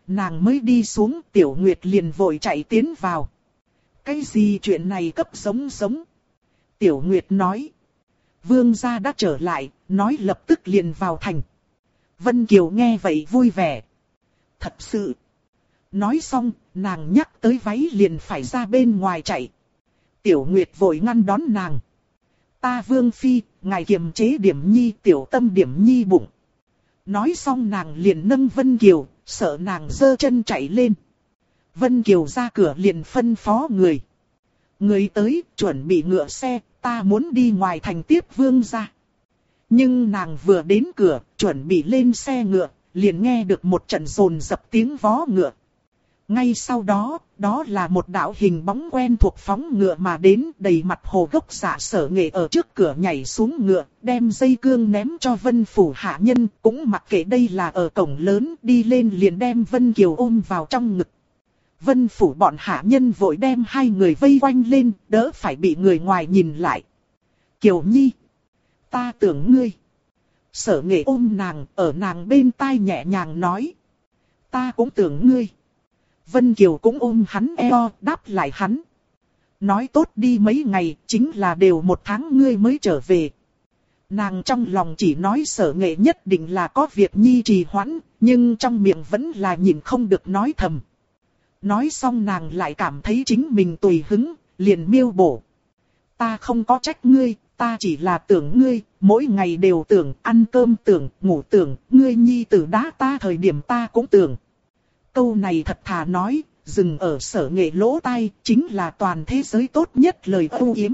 nàng mới đi xuống, Tiểu Nguyệt liền vội chạy tiến vào. Cái gì chuyện này cấp giống giống? Tiểu Nguyệt nói. Vương gia đã trở lại, nói lập tức liền vào thành. Vân Kiều nghe vậy vui vẻ. Thật sự. Nói xong, nàng nhắc tới váy liền phải ra bên ngoài chạy. Tiểu Nguyệt vội ngăn đón nàng. Ta Vương Phi, ngài kiềm chế Điểm Nhi, tiểu tâm Điểm Nhi bụng. Nói xong nàng liền nâng Vân Kiều, sợ nàng giơ chân chạy lên. Vân Kiều ra cửa liền phân phó người. Người tới, chuẩn bị ngựa xe, ta muốn đi ngoài thành tiếp Vương gia. Nhưng nàng vừa đến cửa, chuẩn bị lên xe ngựa, liền nghe được một trận rồn dập tiếng vó ngựa. Ngay sau đó, đó là một đạo hình bóng quen thuộc phóng ngựa mà đến, đầy mặt hồ gốc dạ Sở Nghệ ở trước cửa nhảy xuống ngựa, đem dây cương ném cho Vân phủ hạ nhân, cũng mặc kệ đây là ở cổng lớn, đi lên liền đem Vân Kiều ôm vào trong ngực. Vân phủ bọn hạ nhân vội đem hai người vây quanh lên, đỡ phải bị người ngoài nhìn lại. Kiều Nhi, ta tưởng ngươi. Sở Nghệ ôm nàng, ở nàng bên tai nhẹ nhàng nói. Ta cũng tưởng ngươi. Vân Kiều cũng ôm hắn eo, đáp lại hắn. Nói tốt đi mấy ngày, chính là đều 1 tháng ngươi mới trở về. Nàng trong lòng chỉ nói Sở Nghệ nhất định là có việc nhi trì hoãn, nhưng trong miệng vẫn là nhìn không được nói thầm. Nói xong nàng lại cảm thấy chính mình tùy hứng, liền miêu bổ. Ta không có trách ngươi, ta chỉ là tưởng ngươi, mỗi ngày đều tưởng, ăn cơm tưởng, ngủ tưởng, ngươi nhi tử đá ta thời điểm ta cũng tưởng. Câu này thật thà nói, dừng ở Sở Nghệ lỗ tai, chính là toàn thế giới tốt nhất lời âu yếm.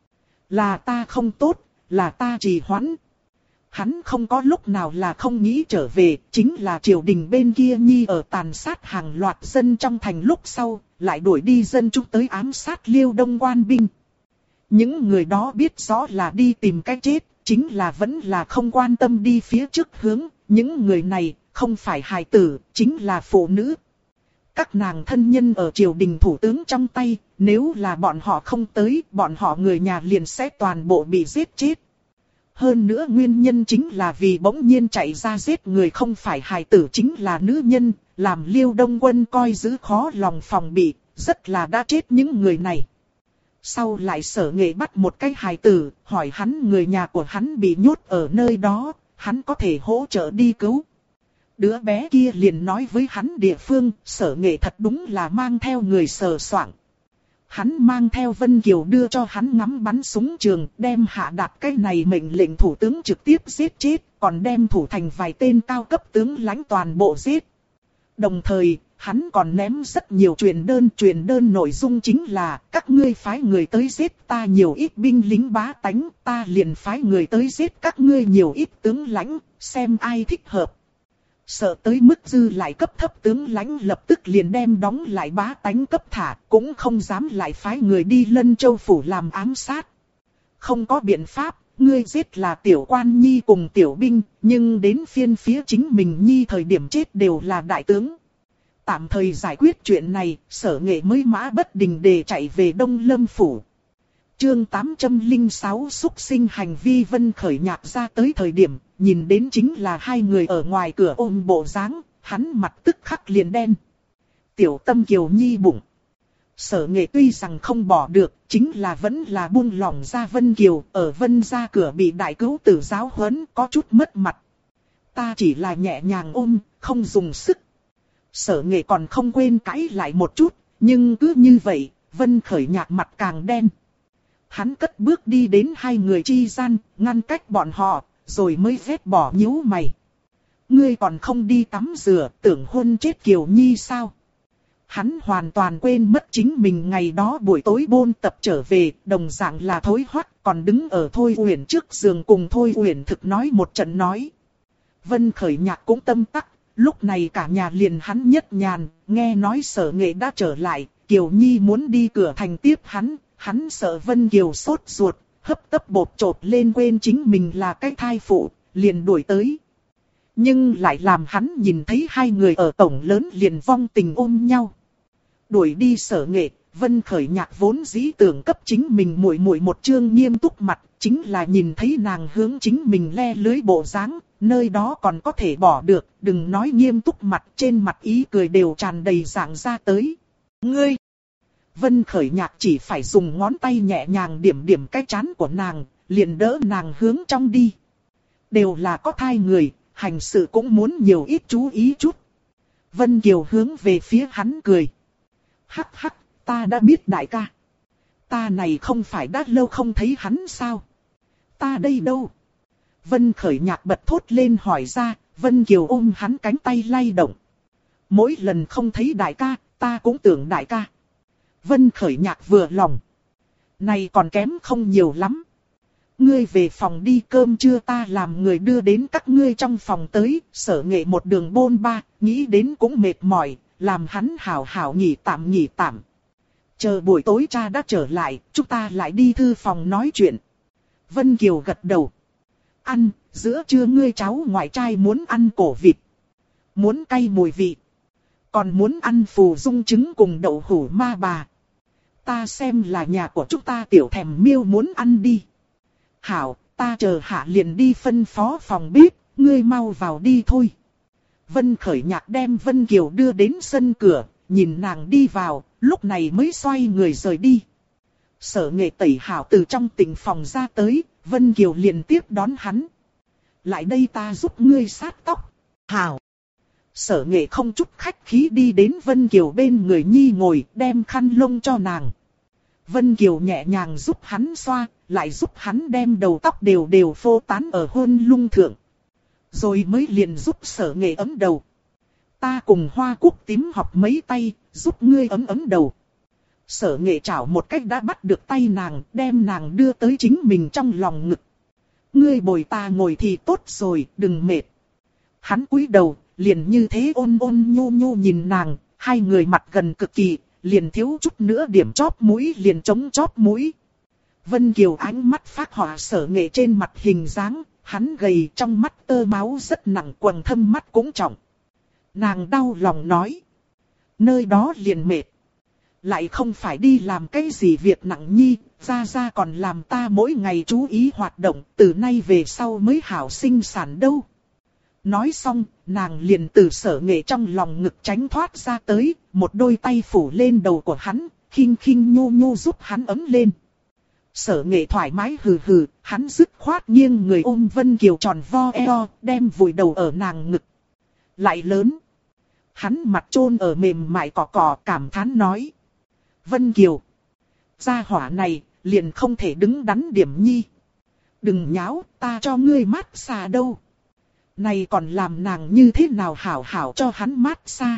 Là ta không tốt, là ta trì hoãn. Hắn không có lúc nào là không nghĩ trở về, chính là triều đình bên kia nhi ở tàn sát hàng loạt dân trong thành lúc sau, lại đuổi đi dân chúng tới ám sát Liêu Đông quan binh. Những người đó biết rõ là đi tìm cách chết, chính là vẫn là không quan tâm đi phía trước hướng, những người này không phải hài tử, chính là phụ nữ. Các nàng thân nhân ở triều đình thủ tướng trong tay, nếu là bọn họ không tới, bọn họ người nhà liền sẽ toàn bộ bị giết chết. Hơn nữa nguyên nhân chính là vì bỗng nhiên chạy ra giết người không phải hài tử chính là nữ nhân, làm Liêu Đông quân coi giữ khó lòng phòng bị, rất là đã chết những người này. Sau lại Sở Nghệ bắt một cái hài tử, hỏi hắn người nhà của hắn bị nhốt ở nơi đó, hắn có thể hỗ trợ đi cứu. Đứa bé kia liền nói với hắn địa phương, Sở Nghệ thật đúng là mang theo người sờ soạng. Hắn mang theo Vân Kiều đưa cho hắn ngắm bắn súng trường, đem hạ đạt cái này mệnh lệnh thủ tướng trực tiếp giết chết, còn đem thủ thành vài tên cao cấp tướng lãnh toàn bộ giết. Đồng thời, hắn còn ném rất nhiều truyền đơn nội dung chính là, các ngươi phái người tới giết ta nhiều ít binh lính bá tánh, ta liền phái người tới giết các ngươi nhiều ít tướng lãnh, xem ai thích hợp. Sợ tới mức dư lại cấp thấp tướng lãnh lập tức liền đem đóng lại bá tánh cấp thả, cũng không dám lại phái người đi Lân Châu phủ làm ám sát. Không có biện pháp, ngươi giết là tiểu quan nhi cùng tiểu binh, nhưng đến phiên phía chính mình nhi thời điểm chết đều là đại tướng. Tạm thời giải quyết chuyện này, Sở Nghệ mới mã bất đình để chạy về Đông Lâm phủ. Chương 806 xúc sinh hành vi. Vân Khởi Nhạc ra tới thời điểm, nhìn đến chính là hai người ở ngoài cửa ôm bộ dáng, hắn mặt tức khắc liền đen. Tiểu Tâm Kiều Nhi bụng. Sở Nghệ tuy rằng không bỏ được, chính là vẫn là buông lỏng ra Vân Kiều, ở Vân gia cửa bị đại cứu tử giáo huấn, có chút mất mặt. Ta chỉ là nhẹ nhàng ôm, không dùng sức. Sở Nghệ còn không quên cãi lại một chút, nhưng cứ như vậy, Vân Khởi Nhạc mặt càng đen. Hắn cất bước đi đến hai người chi gian, ngăn cách bọn họ, rồi mới vét bỏ nhíu mày. Ngươi còn không đi tắm rửa, tưởng hôn chết Kiều Nhi sao? Hắn hoàn toàn quên mất chính mình ngày đó buổi tối bôn tập trở về, đồng dạng là thối hoắt, còn đứng ở Thôi Uyển trước giường cùng Thôi Uyển thực nói một trận nói. Vân Khởi Nhạc cũng tâm tắc, lúc này cả nhà liền hắn nhất nhàn, nghe nói Sở Nghệ đã trở lại, Kiều Nhi muốn đi cửa thành tiếp hắn sợ Vân Kiều sốt ruột, hấp tấp bột chộp lên quên chính mình là cái thai phụ, liền đuổi tới. Nhưng lại làm hắn nhìn thấy hai người ở cổng lớn liền vong tình ôm nhau. Đuổi đi Sở Nghệ, Vân Khởi Nhạc vốn dĩ tưởng cấp chính mình muội muội một trương nghiêm túc mặt, chính là nhìn thấy nàng hướng chính mình le lưới bộ dáng, nơi đó còn có thể bỏ được, đừng nói nghiêm túc mặt, trên mặt ý cười đều tràn đầy dạng ra tới. Ngươi! Vân Khởi Nhạc chỉ phải dùng ngón tay nhẹ nhàng điểm điểm cái trán của nàng, liền đỡ nàng hướng trong đi. Đều là có thai người, hành sự cũng muốn nhiều ít chú ý chút. Vân Kiều hướng về phía hắn cười. Hắc hắc, ta đã biết đại ca. Ta này không phải đã lâu không thấy hắn sao? Ta đây đâu? Vân Khởi Nhạc bật thốt lên hỏi ra, Vân Kiều ôm hắn cánh tay lay động. Mỗi lần không thấy đại ca, ta cũng tưởng đại ca. Vân Khởi Nhạc vừa lòng. Này còn kém không nhiều lắm. Ngươi về phòng đi, cơm trưa ta làm người đưa đến các ngươi trong phòng tới. Sở Nghệ một đường bôn ba, nghĩ đến cũng mệt mỏi, làm hắn hảo hảo nghỉ tạm. Chờ buổi tối cha đã trở lại, chúng ta lại đi thư phòng nói chuyện. Vân Kiều gật đầu. Ăn, giữa trưa ngươi cháu ngoại trai muốn ăn cổ vịt. Muốn cay mùi vị. Còn muốn ăn phù dung trứng cùng đậu hủ ma bà. Ta xem là nhà của chúng ta tiểu thèm miêu muốn ăn đi. Hảo, ta chờ hạ liền đi phân phó phòng bếp, ngươi mau vào đi thôi. Vân Khởi Nhạc đem Vân Kiều đưa đến sân cửa, nhìn nàng đi vào, lúc này mới xoay người rời đi. Sở Nghệ tẩy hảo từ trong tịnh phòng ra tới, Vân Kiều liền tiếp đón hắn. Lại đây ta giúp ngươi sát tóc. Hảo. Sở Nghệ không chút khách khí đi đến Vân Kiều bên người nhi ngồi, đem khăn lông cho nàng. Vân Kiều nhẹ nhàng giúp hắn xoa, lại giúp hắn đem đầu tóc đều phô tán ở hôn lung thượng. Rồi mới liền giúp Sở Nghệ ấm đầu. Ta cùng Hoa Cúc tím học mấy tay, giúp ngươi ấm đầu. Sở Nghệ chảo một cách đã bắt được tay nàng, đem nàng đưa tới chính mình trong lòng ngực. Ngươi bồi ta ngồi thì tốt rồi, đừng mệt. Hắn cúi đầu, liền như thế ôn nhu nhìn nàng, hai người mặt gần cực kỳ, liền thiếu chút nữa điểm chóp mũi liền chống chóp mũi. Vân Kiều ánh mắt phát họa Sở Nghệ trên mặt hình dáng, hắn gầy trong mắt tơ máu rất nặng, quầng thâm mắt cũng trọng. Nàng đau lòng nói. Nơi đó liền mệt. Lại không phải đi làm cái gì việc nặng nhi, ra còn làm ta mỗi ngày chú ý hoạt động, từ nay về sau mới hảo sinh sản đâu. Nói xong, nàng liền từ Sở Nghệ trong lòng ngực tránh thoát ra tới, một đôi tay phủ lên đầu của hắn, khinh nhu giúp hắn ấm lên. Sở Nghệ thoải mái hừ, hắn dứt khoát nghiêng người ôm Vân Kiều tròn vo eo, đem vùi đầu ở nàng ngực. Lại lớn. Hắn mặt chôn ở mềm mại cỏ cảm thán nói. Vân Kiều. Gia hỏa này, liền không thể đứng đắn điểm nhi. Đừng nháo, ta cho ngươi mát xa đâu. Này còn làm nàng như thế nào hảo cho hắn mát xa.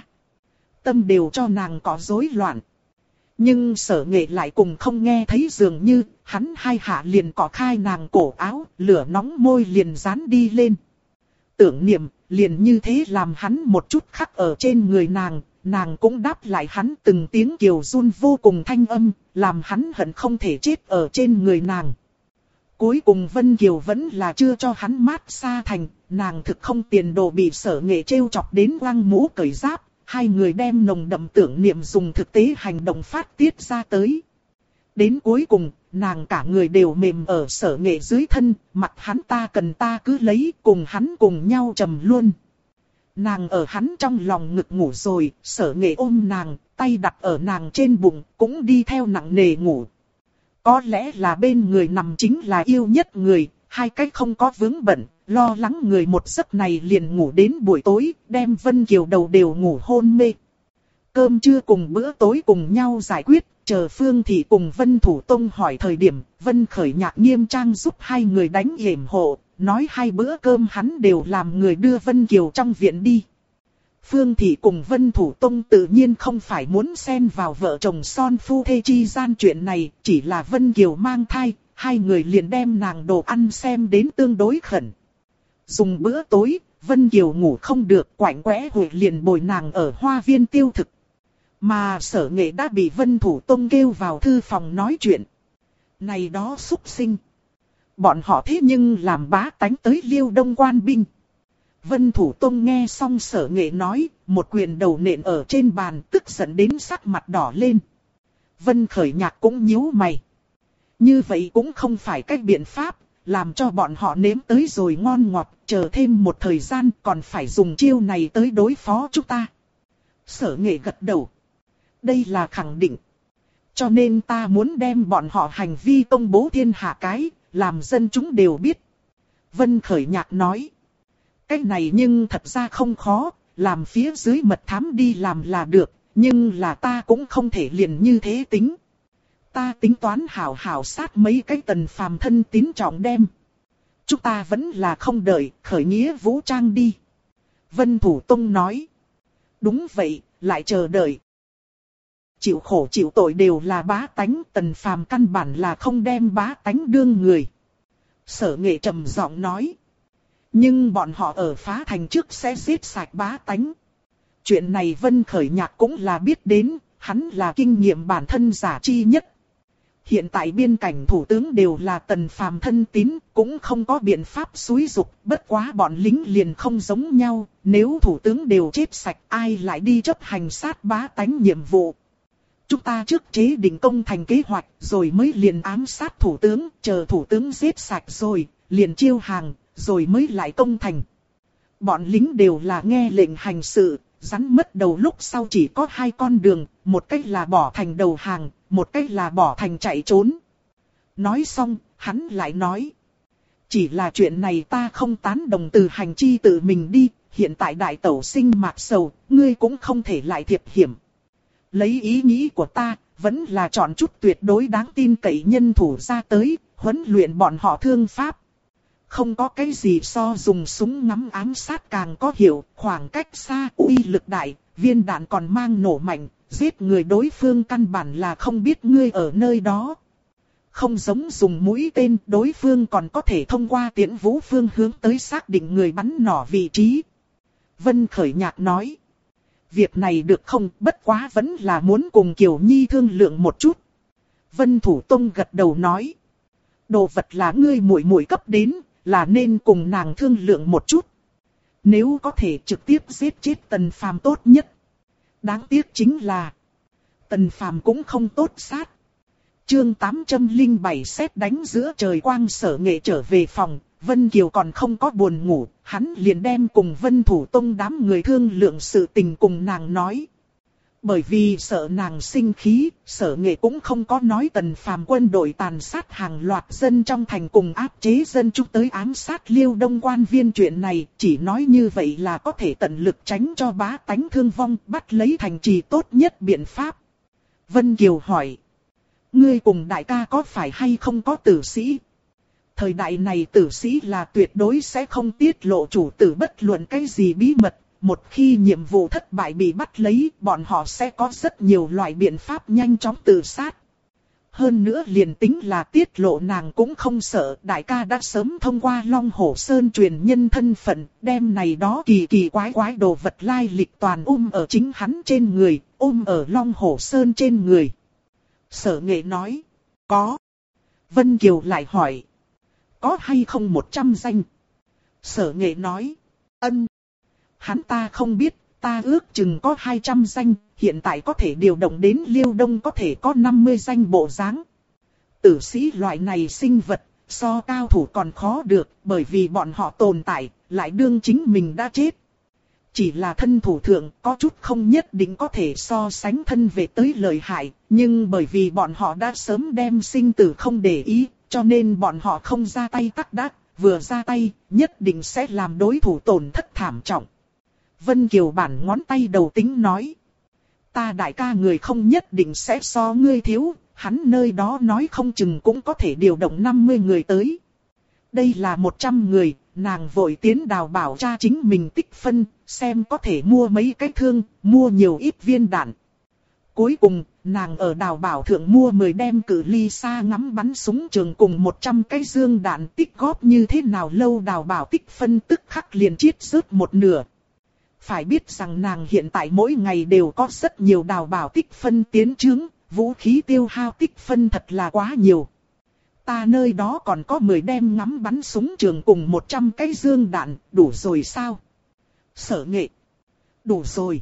Tâm đều cho nàng có rối loạn. Nhưng Sở Nghệ lại cùng không nghe thấy dường như, hắn hai hạ liền cọ khai nàng cổ áo, lửa nóng môi liền dán đi lên. Tưởng niệm, liền như thế làm hắn một chút khắc ở trên người nàng cũng đáp lại hắn từng tiếng kiều run vô cùng thanh âm, làm hắn hận không thể chết ở trên người nàng. Cuối cùng Vân Kiều vẫn là chưa cho hắn mát xa thành, nàng thực không tiền đồ bị Sở Nghệ trêu chọc đến quăng mũ cởi giáp, hai người đem nồng đậm tưởng niệm dùng thực tế hành động phát tiết ra tới. Đến cuối cùng, nàng cả người đều mềm ở Sở Nghệ dưới thân, mặt hắn ta cần ta cứ lấy, cùng hắn cùng nhau trầm luôn. Nàng ở hắn trong lòng ngực ngủ rồi, Sở Nghệ ôm nàng, tay đặt ở nàng trên bụng, cũng đi theo nặng nề ngủ. Có lẽ là bên người nằm chính là yêu nhất người, hai cách không có vướng bận, lo lắng người một giấc này liền ngủ đến buổi tối, đem Vân Kiều đầu đều ngủ hôn mê. Cơm trưa cùng bữa tối cùng nhau giải quyết, chờ Phương Thị cùng Vân Thủ Tông hỏi thời điểm, Vân Khởi Nhạc nghiêm trang giúp hai người đánh yểm hộ, nói hai bữa cơm hắn đều làm người đưa Vân Kiều trong viện đi. Phương Thị cùng Vân Thủ Tông tự nhiên không phải muốn xen vào vợ chồng son phu thê chi gian chuyện này, chỉ là Vân Kiều mang thai, hai người liền đem nàng đồ ăn xem đến tương đối khẩn. Dùng bữa tối, Vân Kiều ngủ không được, quạnh quẽ hội liền bồi nàng ở hoa viên tiêu thực. Mà Sở Nghệ đã bị Vân Thủ Tông kêu vào thư phòng nói chuyện. Này đó xúc sinh. Bọn họ thế nhưng làm bá tánh tới Liêu Đông quan binh. Vân Thủ Tông nghe xong Sở Nghệ nói, một quyền đầu nện ở trên bàn, tức giận đến sắc mặt đỏ lên. Vân Khởi Nhạc cũng nhíu mày. Như vậy cũng không phải cách biện pháp, làm cho bọn họ nếm tới rồi ngon ngọt, chờ thêm một thời gian còn phải dùng chiêu này tới đối phó chúng ta. Sở Nghệ gật đầu. Đây là khẳng định. Cho nên ta muốn đem bọn họ hành vi công bố thiên hạ cái, làm dân chúng đều biết. Vân Khởi Nhạc nói. Cái này nhưng thật ra không khó, làm phía dưới mật thám đi làm là được, nhưng là ta cũng không thể liền như thế tính. Ta tính toán hảo hảo sát mấy cái Tần Phàm thân tín trọng đem. Chúng ta vẫn là không đợi, khởi nghĩa vũ trang đi. Vân Thủ Tông nói. Đúng vậy, lại chờ đợi. Chịu khổ chịu tội đều là bá tánh, Tần Phàm căn bản là không đem bá tánh đương người. Sở Nghệ trầm giọng nói. Nhưng bọn họ ở phá thành trước sẽ giết sạch bá tánh. Chuyện này Vân Khởi Nhạc cũng là biết đến, hắn là kinh nghiệm bản thân giả chi nhất. Hiện tại biên cảnh thủ tướng đều là Tần Phàm thân tín, cũng không có biện pháp xúi dục, bất quá bọn lính liền không giống nhau, nếu thủ tướng đều chết sạch ai lại đi chấp hành sát bá tánh nhiệm vụ. Chúng ta trước chế định công thành kế hoạch rồi mới liền ám sát thủ tướng, chờ thủ tướng giết sạch rồi, liền chiêu hàng, rồi mới lại công thành. Bọn lính đều là nghe lệnh hành sự, rắn mất đầu lúc sau chỉ có hai con đường, một cách là bỏ thành đầu hàng, một cách là bỏ thành chạy trốn. Nói xong, hắn lại nói. Chỉ là chuyện này ta không tán đồng từ hành chi tự mình đi, hiện tại đại tẩu sinh mạc sầu, ngươi cũng không thể lại thiệp hiểm. Lấy ý nghĩ của ta, vẫn là chọn chút tuyệt đối đáng tin cậy nhân thủ ra tới, huấn luyện bọn họ thương pháp. Không có cái gì so dùng súng ngắm ám sát càng có hiệu, khoảng cách xa uy lực đại, viên đạn còn mang nổ mạnh, giết người đối phương căn bản là không biết ngươi ở nơi đó. Không giống dùng mũi tên, đối phương còn có thể thông qua tiễn vũ phương hướng tới xác định người bắn nỏ vị trí. Vân Khởi Nhạc nói. Việc này được không, bất quá vẫn là muốn cùng Kiều Nhi thương lượng một chút. Vân Thủ Tông gật đầu nói. Đồ vật là ngươi muội muội cấp đến, là nên cùng nàng thương lượng một chút. Nếu có thể trực tiếp giết chết Tần Phàm tốt nhất. Đáng tiếc chính là Tần Phàm cũng không tốt sát. Chương 807 sét đánh giữa trời quang. Sở Nghệ trở về phòng, Vân Kiều còn không có buồn ngủ, hắn liền đem cùng Vân Thủ Tông đám người thương lượng sự tình cùng nàng nói. Bởi vì sợ nàng sinh khí, Sở Nghệ cũng không có nói Tần Phàm quân đội tàn sát hàng loạt dân trong thành cùng áp chế dân chúng tới ám sát Liêu Đông quan viên chuyện này, chỉ nói như vậy là có thể tận lực tránh cho bá tánh thương vong, bắt lấy thành trì tốt nhất biện pháp. Vân Kiều hỏi, ngươi cùng đại ca có phải hay không có tử sĩ? Thời đại này tử sĩ là tuyệt đối sẽ không tiết lộ chủ tử bất luận cái gì bí mật. Một khi nhiệm vụ thất bại bị bắt lấy, bọn họ sẽ có rất nhiều loại biện pháp nhanh chóng tự sát. Hơn nữa liền tính là tiết lộ nàng cũng không sợ, đại ca đã sớm thông qua Long Hổ Sơn truyền nhân thân phận, đem này đó kỳ kỳ quái quái đồ vật lai lịch toàn ở chính hắn trên người, ở Long Hổ Sơn trên người. Sở Nghệ nói, có. Vân Kiều lại hỏi, có hay không 100 danh? Sở Nghệ nói, ân. Hắn ta không biết, ta ước chừng có 200 danh, hiện tại có thể điều động đến Liêu Đông có thể có 50 danh bộ dáng. Tử sĩ loại này sinh vật, so cao thủ còn khó được, bởi vì bọn họ tồn tại, lại đương chính mình đã chết. Chỉ là thân thủ thượng có chút không nhất định có thể so sánh thân về tới lợi hại, nhưng bởi vì bọn họ đã sớm đem sinh tử không để ý, cho nên bọn họ không ra tay tắc đắc, vừa ra tay, nhất định sẽ làm đối thủ tổn thất thảm trọng. Vân Kiều bản ngón tay đầu tính nói. Ta đại ca người không nhất định sẽ so ngươi thiếu, hắn nơi đó nói không chừng cũng có thể điều động 50 người tới. Đây là 100 người, nàng vội tiến đào bảo cha chính mình tích phân, xem có thể mua mấy cái thương, mua nhiều ít viên đạn. Cuối cùng, nàng ở đào bảo thượng mua 10 đem cự ly xa ngắm bắn súng trường cùng 100 cái dương đạn tích góp như thế nào lâu đào bảo tích phân tức khắc liền chiết rớt một nửa. Phải biết rằng nàng hiện tại mỗi ngày đều có rất nhiều đào bảo tích phân tiến trướng, vũ khí tiêu hao tích phân thật là quá nhiều. Ta nơi đó còn có 10 đem ngắm bắn súng trường cùng 100 cái dương đạn, đủ rồi sao? Sở Nghệ. Đủ rồi.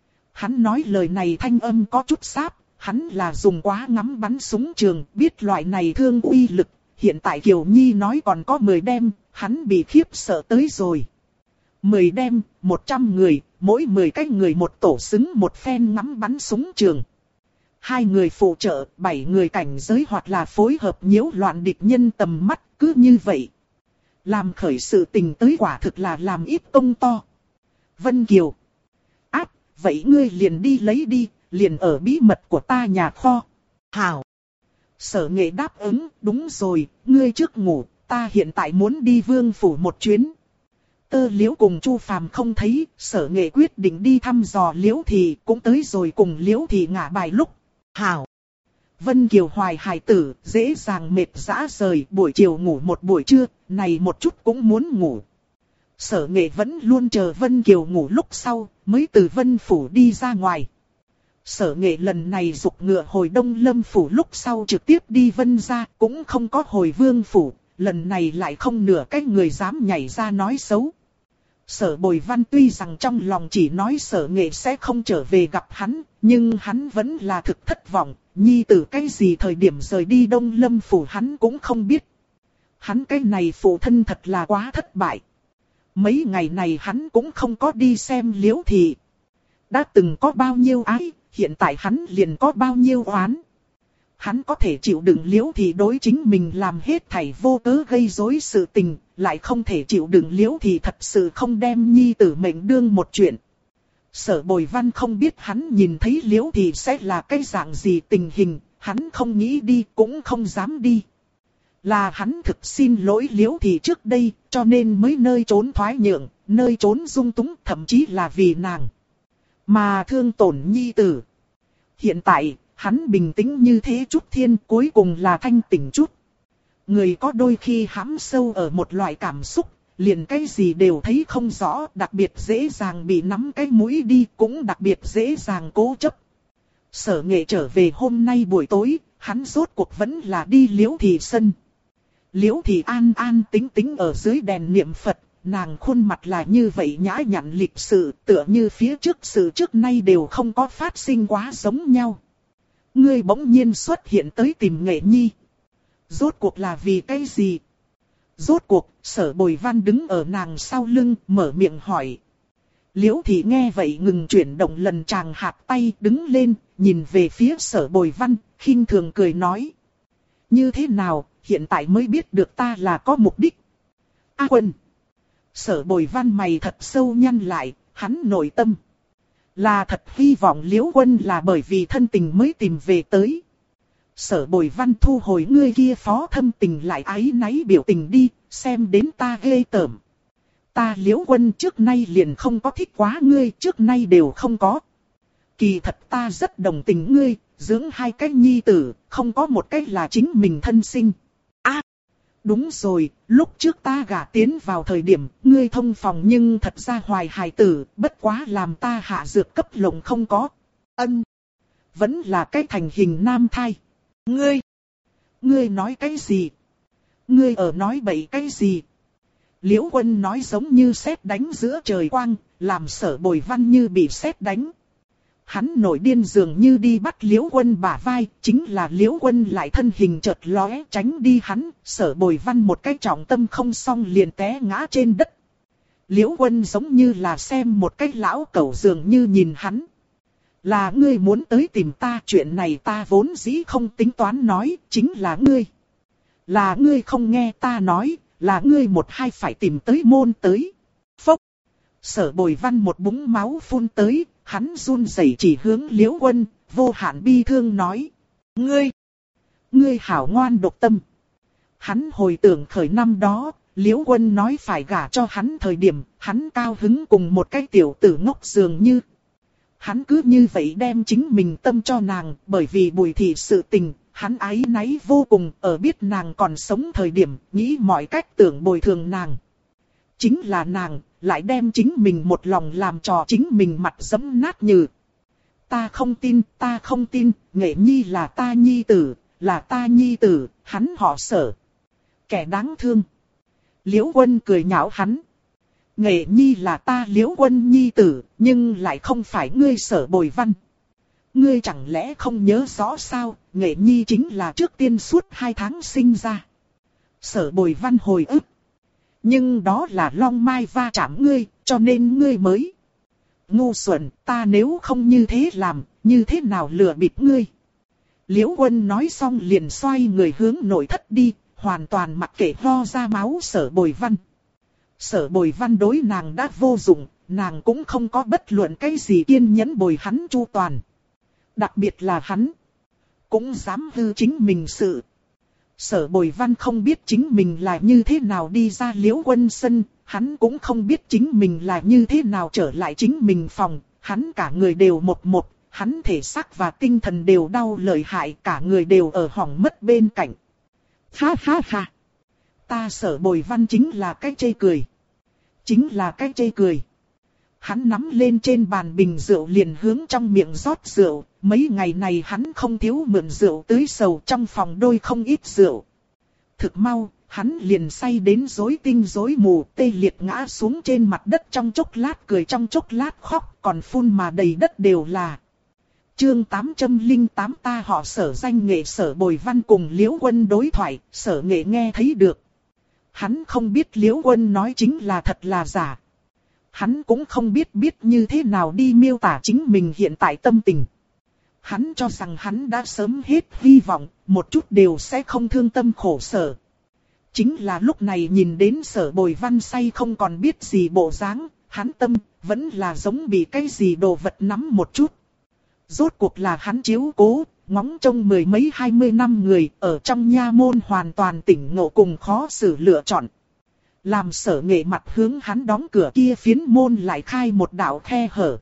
Hắn nói lời này thanh âm có chút sáp, hắn là dùng quá ngắm bắn súng trường, biết loại này thương uy lực. Hiện tại Kiều Nhi nói còn có 10 đem, hắn bị khiếp sợ tới rồi. 10 đêm, 100 người, mỗi 10 cái người một tổ xứng một phen ngắm bắn súng trường. 2 người phụ trợ, 7 người cảnh giới hoặc là phối hợp nhiễu loạn địch nhân tầm mắt, cứ như vậy. Làm khởi sự tình tới quả thực là làm ít công to. Vân Kiều. Áp, vậy ngươi liền đi lấy đi, liền ở bí mật của ta nhà kho. Hảo. Sở Nghệ đáp ứng, đúng rồi, ngươi trước ngủ, ta hiện tại muốn đi Vương phủ một chuyến. Tơ Liễu cùng Chu Phàm không thấy, Sở Nghệ quyết định đi thăm dò Liễu Thị, cũng tới rồi cùng Liễu Thị ngả bài lúc. Hảo. Vân Kiều hoài hài tử, dễ dàng mệt dã rời, buổi chiều ngủ một buổi trưa, này một chút cũng muốn ngủ. Sở Nghệ vẫn luôn chờ Vân Kiều ngủ lúc sau, mới từ Vân phủ đi ra ngoài. Sở Nghệ lần này dục ngựa hồi Đông Lâm phủ lúc sau trực tiếp đi Vân gia, cũng không có hồi Vương phủ, lần này lại không nửa cái người dám nhảy ra nói xấu. Sở Bồi Văn tuy rằng trong lòng chỉ nói Sở Nghệ sẽ không trở về gặp hắn, nhưng hắn vẫn là thực thất vọng, nhi tử cái gì thời điểm rời đi Đông Lâm phủ hắn cũng không biết. Hắn cái này phụ thân thật là quá thất bại. Mấy ngày này hắn cũng không có đi xem Liễu Thị. Đã từng có bao nhiêu ái, hiện tại hắn liền có bao nhiêu oán. Hắn có thể chịu đựng Liễu Thị đối chính mình làm hết thảy vô cớ gây rối sự tình, lại không thể chịu đựng Liễu Thị thật sự không đem nhi tử mệnh đương một chuyện. Sở Bồi Văn không biết hắn nhìn thấy Liễu Thị sẽ là cái dạng gì tình hình, hắn không nghĩ đi cũng không dám đi. Là hắn thực xin lỗi Liễu Thị trước đây, cho nên mới nơi trốn thoái nhượng, nơi trốn dung túng, thậm chí là vì nàng mà thương tổn nhi tử. Hiện tại, hắn bình tĩnh như thế chút thiên, cuối cùng là thanh tỉnh chút. Người có đôi khi hãm sâu ở một loại cảm xúc, liền cái gì đều thấy không rõ, đặc biệt dễ dàng bị nắm cái mũi đi, cũng đặc biệt dễ dàng cố chấp. Sở Nghệ trở về hôm nay buổi tối, hắn rốt cuộc vẫn là đi Liễu Thị sân. Liễu Thị an an tĩnh tĩnh ở dưới đèn niệm Phật, nàng khuôn mặt là như vậy nhã nhặn lịch sự, tựa như phía trước sự trước nay đều không có phát sinh quá giống nhau. Ngươi bỗng nhiên xuất hiện tới tìm Nghệ Nhi. Rốt cuộc là vì cái gì? Rốt cuộc, Sở Bồi Văn đứng ở nàng sau lưng, mở miệng hỏi. Liễu Thị nghe vậy ngừng chuyển động lần chàng hạt tay, đứng lên, nhìn về phía Sở Bồi Văn, khinh thường cười nói. Như thế nào, hiện tại mới biết được ta là có mục đích. A Quân. Sở Bồi Văn mày thật sâu nhăn lại, hắn nội tâm. Là thật hy vọng Liễu Quân là bởi vì thân tình mới tìm về tới. Sở Bồi Văn thu hồi ngươi kia phó thâm tình lại áy náy biểu tình đi, xem đến ta ghê tởm. Ta Liễu Quân trước nay liền không có thích quá ngươi, trước nay đều không có. Kỳ thật ta rất đồng tình ngươi, dưỡng 2 cái nhi tử, không có một cái là chính mình thân sinh. Đúng rồi, lúc trước ta gả tiến vào thời điểm, ngươi thông phòng nhưng thật ra hoài hài tử, bất quá làm ta hạ dược cấp lộng không có. Vẫn là cái thành hình nam thai. Ngươi nói cái gì? Ngươi ở nói bậy cái gì? Liễu Quân nói giống như sét đánh giữa trời quang, làm Sở Bồi Văn như bị sét đánh. Hắn nổi điên dường như đi bắt Liễu Quân bả vai, chính là Liễu Quân lại thân hình chợt lóe tránh đi hắn, Sở Bồi Văn một cái trọng tâm không xong liền té ngã trên đất. Liễu Quân giống như là xem một cái lão cẩu dường như nhìn hắn. Là ngươi muốn tới tìm ta, chuyện này ta vốn dĩ không tính toán nói, chính là ngươi. Là ngươi không nghe ta nói, là ngươi một hai phải tìm tới môn tới. Phốc. Sở Bồi Văn một búng máu phun tới. Hắn run rẩy chỉ hướng Liễu Quân, vô hạn bi thương nói. Ngươi hảo ngoan độc tâm. Hắn hồi tưởng khởi năm đó, Liễu Quân nói phải gả cho hắn thời điểm, hắn cao hứng cùng một cái tiểu tử ngốc dường như. Hắn cứ như vậy đem chính mình tâm cho nàng, bởi vì Bùi Thị sự tình, hắn áy náy vô cùng, ở biết nàng còn sống thời điểm, nghĩ mọi cách tưởng bồi thường nàng. Chính là nàng, lại đem chính mình một lòng làm trò chính mình mặt giẫm nát nhừ. Ta không tin, Nghệ Nhi là ta nhi tử, hắn họ Sở. Kẻ đáng thương. Liễu Quân cười nhạo hắn. Nghệ Nhi là ta Liễu Quân nhi tử, nhưng lại không phải ngươi Sở Bồi Văn. Ngươi chẳng lẽ không nhớ rõ sao, Nghệ Nhi chính là trước tiên suốt 2 tháng sinh ra. Sở Bồi Văn hồi ức. Nhưng đó là long mai va chạm ngươi, cho nên ngươi mới. Ngu xuẩn, ta nếu không như thế làm, như thế nào lừa bịp ngươi? Liễu Quân nói xong liền xoay người hướng nội thất đi, hoàn toàn mặc kệ ho ra máu Sở Bồi Văn. Sở Bồi Văn đối nàng đã vô dụng, nàng cũng không có bất luận cái gì kiên nhẫn bồi hắn chu toàn. Đặc biệt là hắn, cũng dám hư chính mình sự. Sở Bồi Văn không biết chính mình là như thế nào đi ra Liễu Quân sân, hắn cũng không biết chính mình là như thế nào trở lại chính mình phòng, hắn cả người đều một, hắn thể xác và tinh thần đều đau lợi hại, cả người đều ở hỏng mất bên cạnh. Ha ha ha! Ta Sở Bồi Văn chính là cái chê cười. Chính là cái chê cười. Hắn nắm lên trên bàn bình rượu liền hướng trong miệng rót rượu, mấy ngày này hắn không thiếu mượn rượu tưới sầu, trong phòng đôi không ít rượu. Thực mau, hắn liền say đến rối tinh rối mù, tê liệt ngã xuống trên mặt đất, trong chốc lát cười trong chốc lát khóc, còn phun mà đầy đất đều là. Chương 808 ta họ Sở danh nghệ Sở Bồi Văn cùng Liễu Quân đối thoại, Sở nghệ nghe thấy được. Hắn không biết Liễu Quân nói chính là thật là giả. Hắn cũng không biết như thế nào đi miêu tả chính mình hiện tại tâm tình. Hắn cho rằng hắn đã sớm hết hy vọng, một chút đều sẽ không thương tâm khổ sở. Chính là lúc này nhìn đến Sở Bồi Văn say không còn biết gì bộ dáng, hắn tâm vẫn là giống bị cái gì đồ vật nắm một chút. Rốt cuộc là hắn chiếu cố, ngóng trông mười mấy 20 năm người ở trong nha môn hoàn toàn tỉnh ngộ cùng khó xử lựa chọn. Làm Sở nghệ mặt hướng hắn đóng cửa kia phiến môn lại khai một đạo khe hở.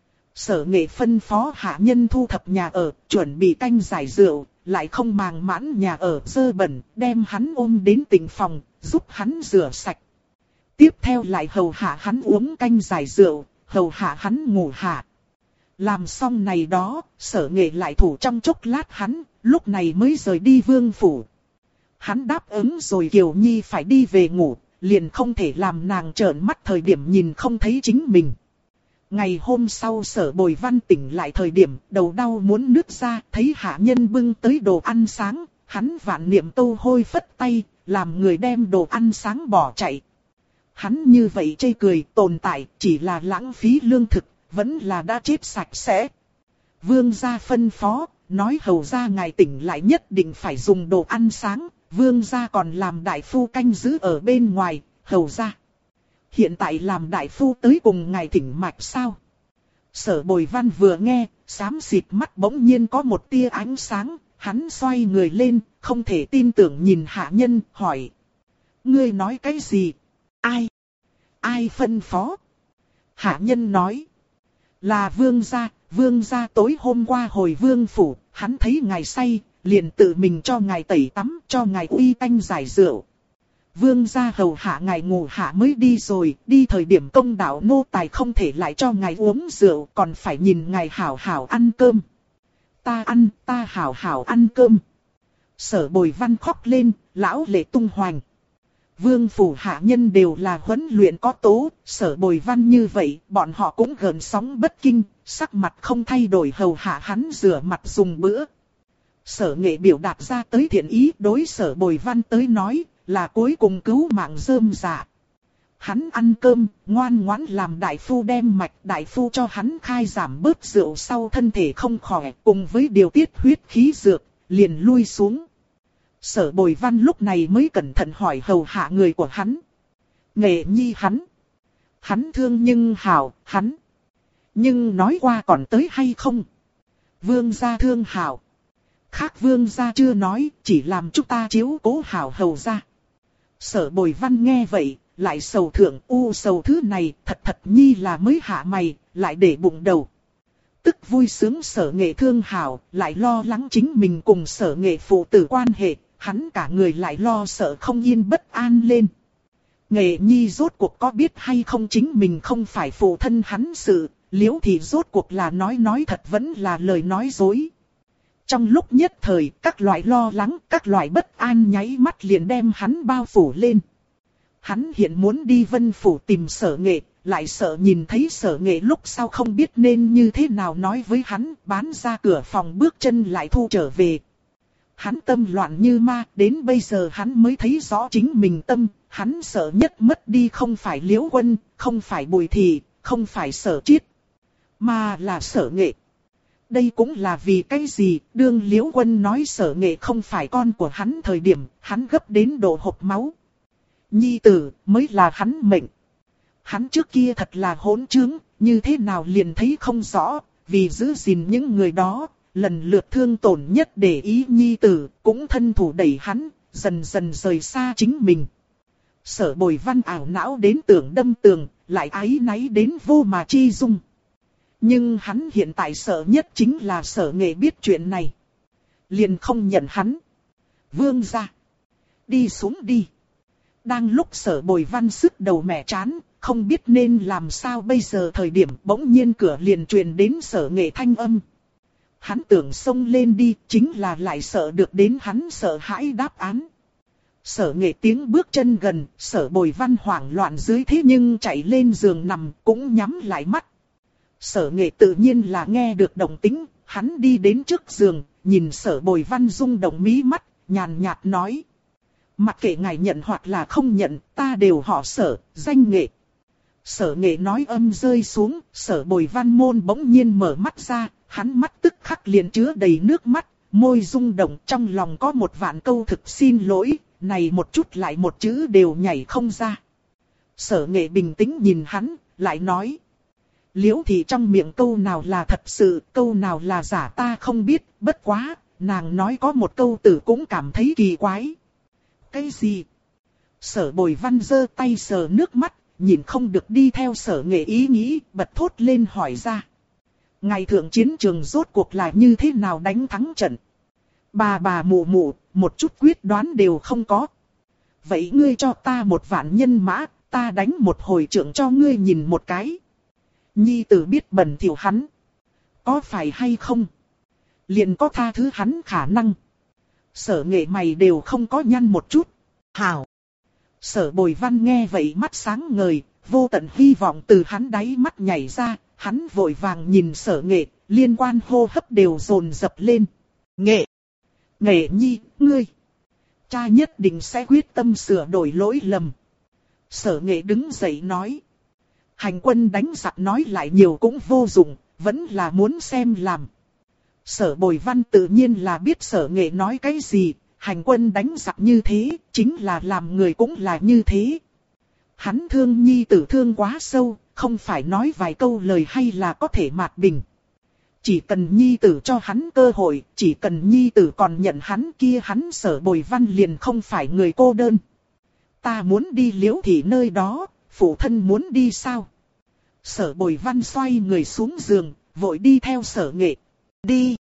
Sở nghệ phân phó hạ nhân thu thập nhà ở, chuẩn bị canh giải rượu, lại không màng mãn nhà ở dơ bẩn, đem hắn ôm đến tịnh phòng, giúp hắn rửa sạch. Tiếp theo lại hầu hạ hắn uống canh giải rượu, hầu hạ hắn ngủ hạ. Làm xong này đó, Sở nghệ lại thủ trong chốc lát hắn, lúc này mới rời đi vương phủ. Hắn đáp ứng rồi Kiều Nhi phải đi về ngủ, liền không thể làm nàng trợn mắt thời điểm nhìn không thấy chính mình. Ngày hôm sau Sở Bồi Văn tỉnh lại thời điểm đầu đau muốn nứt ra, thấy hạ nhân bưng tới đồ ăn sáng, hắn vạn niệm tô hôi phất tay, làm người đem đồ ăn sáng bỏ chạy. Hắn như vậy chê cười tồn tại chỉ là lãng phí lương thực, vẫn là đã chết sạch sẽ. Vương gia phân phó, nói hầu gia ngài tỉnh lại nhất định phải dùng đồ ăn sáng, vương gia còn làm đại phu canh giữ ở bên ngoài, hầu gia. Hiện tại làm đại phu tới cùng ngài thỉnh mạch sao? Sở Bồi Văn vừa nghe, xám xịt mắt bỗng nhiên có một tia ánh sáng, hắn xoay người lên, không thể tin tưởng nhìn hạ nhân, hỏi. Ngươi nói cái gì? Ai? Ai phân phó? Hạ nhân nói. Là vương gia tối hôm qua hồi vương phủ, hắn thấy ngài say, liền tự mình cho ngài tẩy tắm, cho ngài uy canh giải rượu. Vương gia hầu hạ ngài ngủ hạ mới đi rồi, đi thời điểm công đạo nô tài không thể lại cho ngài uống rượu, còn phải nhìn ngài hảo hảo ăn cơm. Ta hảo hảo ăn cơm. Sở Bồi Văn khóc lên, lão lệ tung hoành. Vương phủ hạ nhân đều là huấn luyện có tố, Sở Bồi Văn như vậy, bọn họ cũng gợn sóng bất kinh, sắc mặt không thay đổi hầu hạ hắn rửa mặt dùng bữa. Sở nghệ biểu đạt ra tới thiện ý đối Sở Bồi Văn tới nói, là cuối cùng cứu mạng rơm dạ. Hắn ăn cơm, ngoan ngoãn làm đại phu đem mạch, đại phu cho hắn khai giảm bớt rượu sau thân thể không khỏe, cùng với điều tiết huyết khí dược, liền lui xuống. Sở Bồi Văn lúc này mới cẩn thận hỏi hầu hạ người của hắn. Nghệ nhi hắn thương nhưng hảo, hắn. Nhưng nói qua còn tới hay không? Vương gia thương hảo. Khác vương gia chưa nói, chỉ làm chúng ta chiếu cố hảo hầu gia. Sở Bồi Văn nghe vậy, lại sầu thượng sầu thứ này, thật nhi là mới hạ mày, lại để bụng đầu. Tức vui sướng Sở nghệ thương hảo, lại lo lắng chính mình cùng Sở nghệ phụ tử quan hệ, hắn cả người lại lo sợ không yên bất an lên. Nghệ nhi rốt cuộc có biết hay không chính mình không phải phụ thân hắn sự, Liễu thì rốt cuộc là nói thật vẫn là lời nói dối. Trong lúc nhất thời, các loại lo lắng, các loại bất an nháy mắt liền đem hắn bao phủ lên. Hắn hiện muốn đi Vân Phủ tìm Sở nghệ, lại sợ nhìn thấy Sở nghệ lúc sau không biết nên như thế nào nói với hắn, bán ra cửa phòng bước chân lại thu trở về. Hắn tâm loạn như ma, đến bây giờ hắn mới thấy rõ chính mình tâm, hắn sợ nhất mất đi không phải Liễu Quân, không phải Bùi Thị, không phải Sở Chiết, mà là Sở Nghệ. Đây cũng là vì cái gì, đương Liễu Quân nói Sở Nghệ không phải con của hắn thời điểm, hắn gấp đến độ hộc máu. Nhi tử mới là hắn mệnh. Hắn trước kia thật là hỗn trướng, như thế nào liền thấy không rõ, vì giữ gìn những người đó, lần lượt thương tổn nhất để ý nhi tử, cũng thân thủ đẩy hắn, dần dần rời xa chính mình. Sở Bồi Văn ảo não đến tưởng đâm tường, lại áy náy đến vô mà chi dung. Nhưng hắn hiện tại sợ nhất chính là Sở Nghệ biết chuyện này. Liền không nhận hắn. Vương ra. Đi xuống đi. Đang lúc Sở Bồi Văn sức đầu mẻ chán, không biết nên làm sao bây giờ thời điểm bỗng nhiên cửa liền truyền đến Sở Nghệ thanh âm. Hắn tưởng xông lên đi, chính là lại sợ được đến hắn sợ hãi đáp án. Sở Nghệ tiếng bước chân gần, Sở Bồi Văn hoảng loạn dưới thế nhưng chạy lên giường nằm, cũng nhắm lại mắt. Sở Nghệ tự nhiên là nghe được động tĩnh, hắn đi đến trước giường, nhìn Sở Bồi Văn rung động mí mắt, nhàn nhạt nói. Mặc kệ ngài nhận hoặc là không nhận, ta đều họ Sở, danh Nghệ. Sở Nghệ nói âm rơi xuống, Sở Bồi Văn môn bỗng nhiên mở mắt ra, hắn mắt tức khắc liền chứa đầy nước mắt, môi rung động, trong lòng có một vạn câu thực xin lỗi, này một chút lại một chữ đều nhảy không ra. Sở Nghệ bình tĩnh nhìn hắn, lại nói. Liễu Thị trong miệng câu nào là thật sự, câu nào là giả ta không biết, bất quá, nàng nói có một câu tử cũng cảm thấy kỳ quái. Cái gì? Sở Bồi Văn giơ tay sờ nước mắt, nhìn không được đi theo Sở Nghệ ý nghĩ, bật thốt lên hỏi ra. Ngày thượng chiến trường rốt cuộc là như thế nào đánh thắng trận? Bà mụ mụ, một chút quyết đoán đều không có. Vậy ngươi cho ta 1.000 nhân mã, ta đánh một hồi trưởng cho ngươi nhìn một cái. Nhi tử biết bẩn thỉu hắn. Có phải hay không? Liền có tha thứ hắn khả năng. Sở Nghệ mày đều không có nhăn một chút. Hảo. Sở Bồi Văn nghe vậy mắt sáng ngời, vô tận hy vọng từ hắn đáy mắt nhảy ra, hắn vội vàng nhìn Sở Nghệ, liên quan hô hấp đều dồn dập lên. Nghệ! Nghệ nhi, ngươi! Cha nhất định sẽ quyết tâm sửa đổi lỗi lầm. Sở Nghệ đứng dậy nói. Hành quân đánh giặc nói lại nhiều cũng vô dụng, vẫn là muốn xem làm. Sở Bồi Văn tự nhiên là biết Sở Nghệ nói cái gì, hành quân đánh giặc như thế, chính là làm người cũng là như thế. Hắn thương nhi tử thương quá sâu, không phải nói vài câu lời hay là có thể mạt bình. Chỉ cần nhi tử cho hắn cơ hội, chỉ cần nhi tử còn nhận hắn kia hắn Sở Bồi Văn liền không phải người cô đơn. Ta muốn đi Liễu Thị nơi đó, phụ thân muốn đi sao? Sở Bồi Văn xoay người xuống giường, vội đi theo Sở Nghệ. Đi!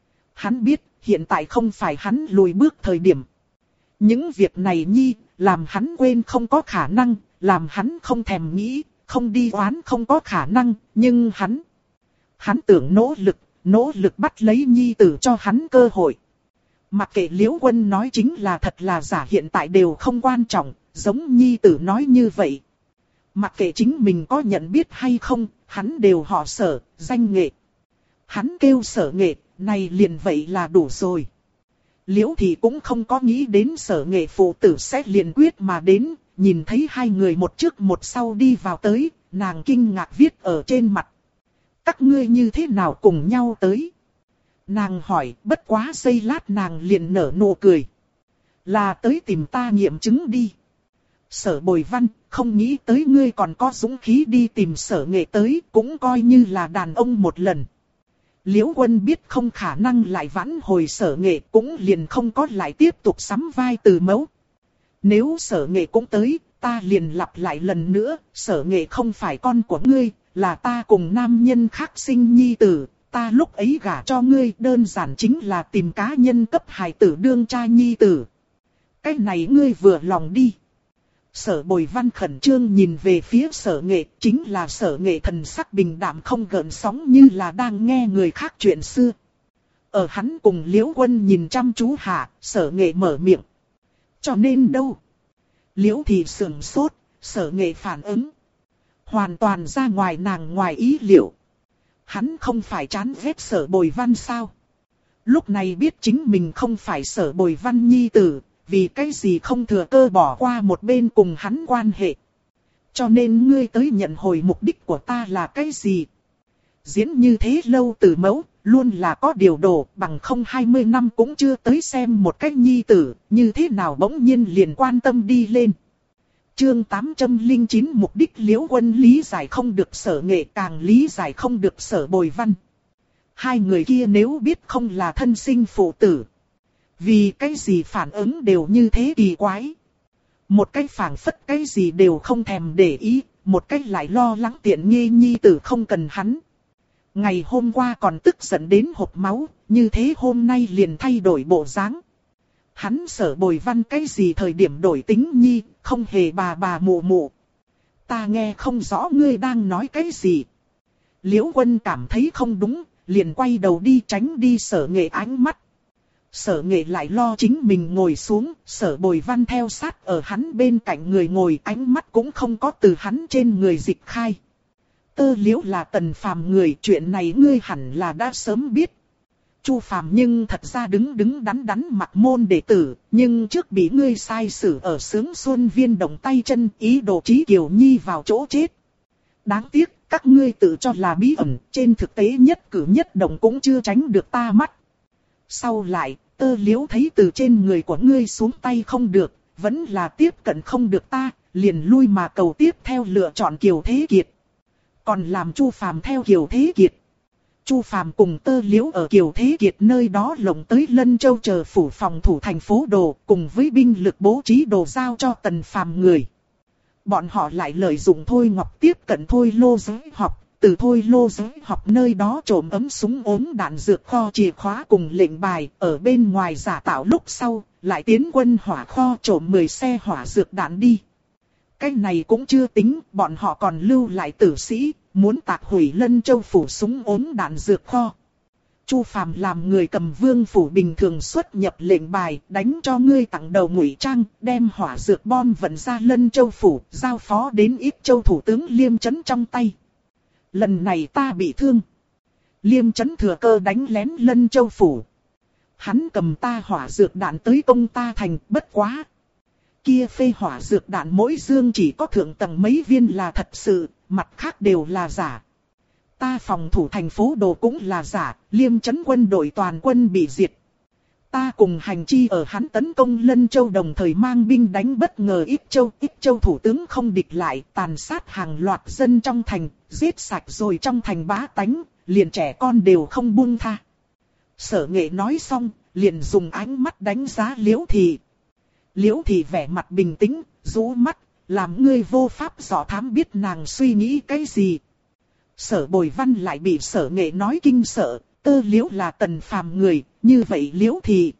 Hắn biết, hiện tại không phải hắn lùi bước thời điểm. Những việc này nhi, làm hắn quên không có khả năng, làm hắn không thèm nghĩ, không đi oán không có khả năng, nhưng hắn tưởng nỗ lực bắt lấy nhi tử cho hắn cơ hội. Mặc kệ Liễu Quân nói chính là thật là giả hiện tại đều không quan trọng, giống nhi tử nói như vậy. Mặc kệ chính mình có nhận biết hay không, hắn đều họ Sở, danh Nghệ. Hắn kêu Sở Nghệ, này liền vậy là đủ rồi. Liễu Thị cũng không có nghĩ đến Sở Nghệ phụ tử sẽ liền quyết mà đến, nhìn thấy hai người một trước một sau đi vào tới, nàng kinh ngạc viết ở trên mặt. Các ngươi như thế nào cùng nhau tới? Nàng hỏi, bất quá giây lát nàng liền nở nụ cười. Là tới tìm ta nghiệm chứng đi. Sở Bồi Văn, không nghĩ tới ngươi còn có dũng khí đi tìm Sở Nghệ tới, cũng coi như là đàn ông một lần. Liễu Quân biết không khả năng lại vãn hồi Sở Nghệ, cũng liền không có lại tiếp tục sắm vai từ mẫu. Nếu Sở Nghệ cũng tới, ta liền lặp lại lần nữa, Sở Nghệ không phải con của ngươi, là ta cùng nam nhân khác sinh nhi tử, ta lúc ấy gả cho ngươi đơn giản chính là tìm cá nhân cấp hài tử đương cha nhi tử. Cái này ngươi vừa lòng đi. Sở Bồi Văn khẩn trương nhìn về phía Sở Nghệ, chính là Sở Nghệ thần sắc bình đạm không gợn sóng như là đang nghe người khác chuyện xưa. Ở hắn cùng Liễu Quân nhìn chăm chú hạ, Sở Nghệ mở miệng. Cho nên đâu? Liễu Thị sườn sốt, Sở Nghệ phản ứng. Hoàn toàn ra ngoài nàng ngoài ý liệu. Hắn không phải chán ghét Sở Bồi Văn sao? Lúc này biết chính mình không phải Sở Bồi Văn nhi tử, vì cái gì không thừa cơ bỏ qua một bên cùng hắn quan hệ. Cho nên ngươi tới nhận hồi mục đích của ta là cái gì? Diễn như thế lâu từ mẫu, luôn là có điều đồ, bằng không 20 năm cũng chưa tới xem một cách nhi tử, như thế nào bỗng nhiên liền quan tâm đi lên. Chương 809 mục đích Liễu Quân lý giải không được Sở Nghệ, càng lý giải không được Sở Bồi Văn. Hai người kia nếu biết không là thân sinh phụ tử, vì cái gì phản ứng đều như thế kỳ quái. Một cái phảng phất cái gì đều không thèm để ý, một cái lại lo lắng tiện nghi nhi tử không cần hắn. Ngày hôm qua còn tức giận đến hộc máu, như thế hôm nay liền thay đổi bộ dáng. Hắn Sở Bồi Văn cái gì thời điểm đổi tính nhi, không hề bà mụ mụ. Ta nghe không rõ ngươi đang nói cái gì. Liễu Quân cảm thấy không đúng, liền quay đầu đi tránh đi Sở Nghệ ánh mắt. Sở Nghệ lại lo chính mình ngồi xuống, Sở Bồi Văn theo sát ở hắn bên cạnh người ngồi, ánh mắt cũng không có từ hắn trên người dịch khai. Tơ Liễu là Tần Phàm người, chuyện này ngươi hẳn là đã sớm biết. Chu Phàm nhưng thật ra đứng đắn mặc môn đệ tử, nhưng trước bị ngươi sai xử ở Sướng Xuân Viên động tay chân, ý đồ trí Kiều Nhi vào chỗ chết. Đáng tiếc, các ngươi tự cho là bí ẩn, trên thực tế nhất cử nhất động cũng chưa tránh được ta mắt. Sau lại, Tơ Liễu thấy từ trên người của ngươi xuống tay không được, vẫn là tiếp cận không được ta, liền lui mà cầu tiếp theo lựa chọn Kiều Thế Kiệt. Còn làm Chu Phàm theo Kiều Thế Kiệt. Chu Phàm cùng Tơ Liễu ở Kiều Thế Kiệt nơi đó lộng tới Lân Châu chờ phủ phòng thủ thành phố đồ, cùng với binh lực bố trí đồ giao cho Tần Phàm người. Bọn họ lại lợi dụng Thôi Ngọc tiếp cận Thôi Lô Giới Học, từ Thôi Lô Giới Học nơi đó trộm ấm súng ốm đạn dược kho chìa khóa cùng lệnh bài, ở bên ngoài giả tạo lúc sau, lại tiến quân hỏa kho trộm 10 xe hỏa dược đạn đi. Cái này cũng chưa tính, bọn họ còn lưu lại tử sĩ, muốn tạc hủy Lân Châu phủ súng ốm đạn dược kho. Chu Phàm làm người cầm vương phủ bình thường xuất nhập lệnh bài, đánh cho ngươi tặng đầu ngụy trang, đem hỏa dược bom vận ra Lân Châu phủ, giao phó đến Ích Châu thủ tướng Liêm Chấn trong tay. Lần này ta bị thương. Liêm Chấn thừa cơ đánh lén Lân Châu phủ. Hắn cầm ta hỏa dược đạn tới công ta thành, bất quá. Kia phê hỏa dược đạn mỗi dương chỉ có thượng tầng mấy viên là thật sự, mặt khác đều là giả. Ta phòng thủ thành phố đồ cũng là giả, Liêm Chấn quân đội toàn quân bị diệt. Ta cùng hành chi ở hắn tấn công Lân Châu đồng thời mang binh đánh bất ngờ Ích Châu thủ tướng không địch lại, tàn sát hàng loạt dân trong thành, giết sạch rồi trong thành bá tánh, liền trẻ con đều không buông tha. Sở Nghệ nói xong, liền dùng ánh mắt đánh giá Liễu Thị. Liễu Thị vẻ mặt bình tĩnh, rũ mắt, làm ngươi vô pháp dò thám biết nàng suy nghĩ cái gì. Sở Bồi Văn lại bị Sở Nghệ nói kinh sợ, Tơ Liễu là Tần Phàm người, như vậy Liễu Thị.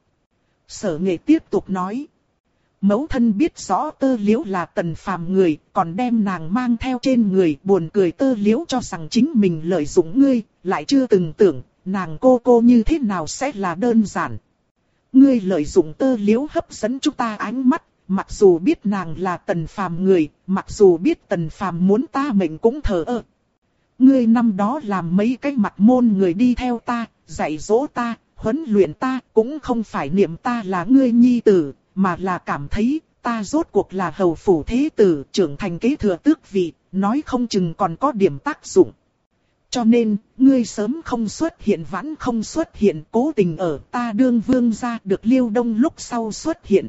Sở Nghệ tiếp tục nói. Mẫu thân biết rõ Tơ Liễu là Tần Phàm người, còn đem nàng mang theo trên người, buồn cười Tơ Liễu cho rằng chính mình lợi dụng ngươi, lại chưa từng tưởng, nàng cô như thế nào sẽ là đơn giản. Ngươi lợi dụng Tơ Liễu hấp dẫn chúng ta ánh mắt, mặc dù biết nàng là Tần Phàm người, mặc dù biết Tần Phàm muốn ta mệnh cũng thờ ơ. Ngươi năm đó làm mấy cái mặt môn người đi theo ta, dạy dỗ ta, huấn luyện ta, cũng không phải niệm ta là ngươi nhi tử, mà là cảm thấy ta rốt cuộc là hầu phủ thế tử, trưởng thành kế thừa tước vị, nói không chừng còn có điểm tác dụng. Cho nên, ngươi sớm không xuất hiện vãn không xuất hiện, cố tình ở ta đương vương gia được Liêu Đông lúc sau xuất hiện.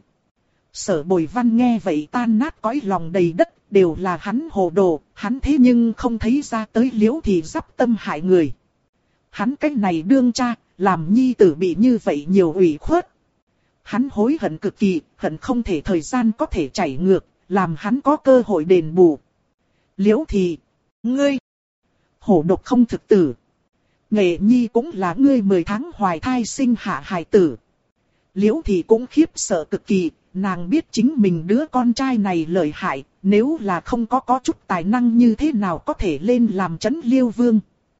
Sở Bồi Văn nghe vậy tan nát cõi lòng đầy đất, đều là hắn hồ đồ, hắn thế nhưng không thấy ra tới Liễu Thị dắp tâm hại người. Hắn cách này đương cha, làm nhi tử bị như vậy nhiều ủy khuất. Hắn hối hận cực kỳ, hận không thể thời gian có thể chảy ngược, làm hắn có cơ hội đền bù. Liễu Thị, ngươi, hổ độc không thực tử. Nghệ nhi cũng là ngươi 10 tháng hoài thai sinh hạ hài tử. Liễu Thị cũng khiếp sợ cực kỳ, nàng biết chính mình đứa con trai này lợi hại, nếu là không có chút tài năng như thế nào có thể lên làm Trấn Liêu Vương.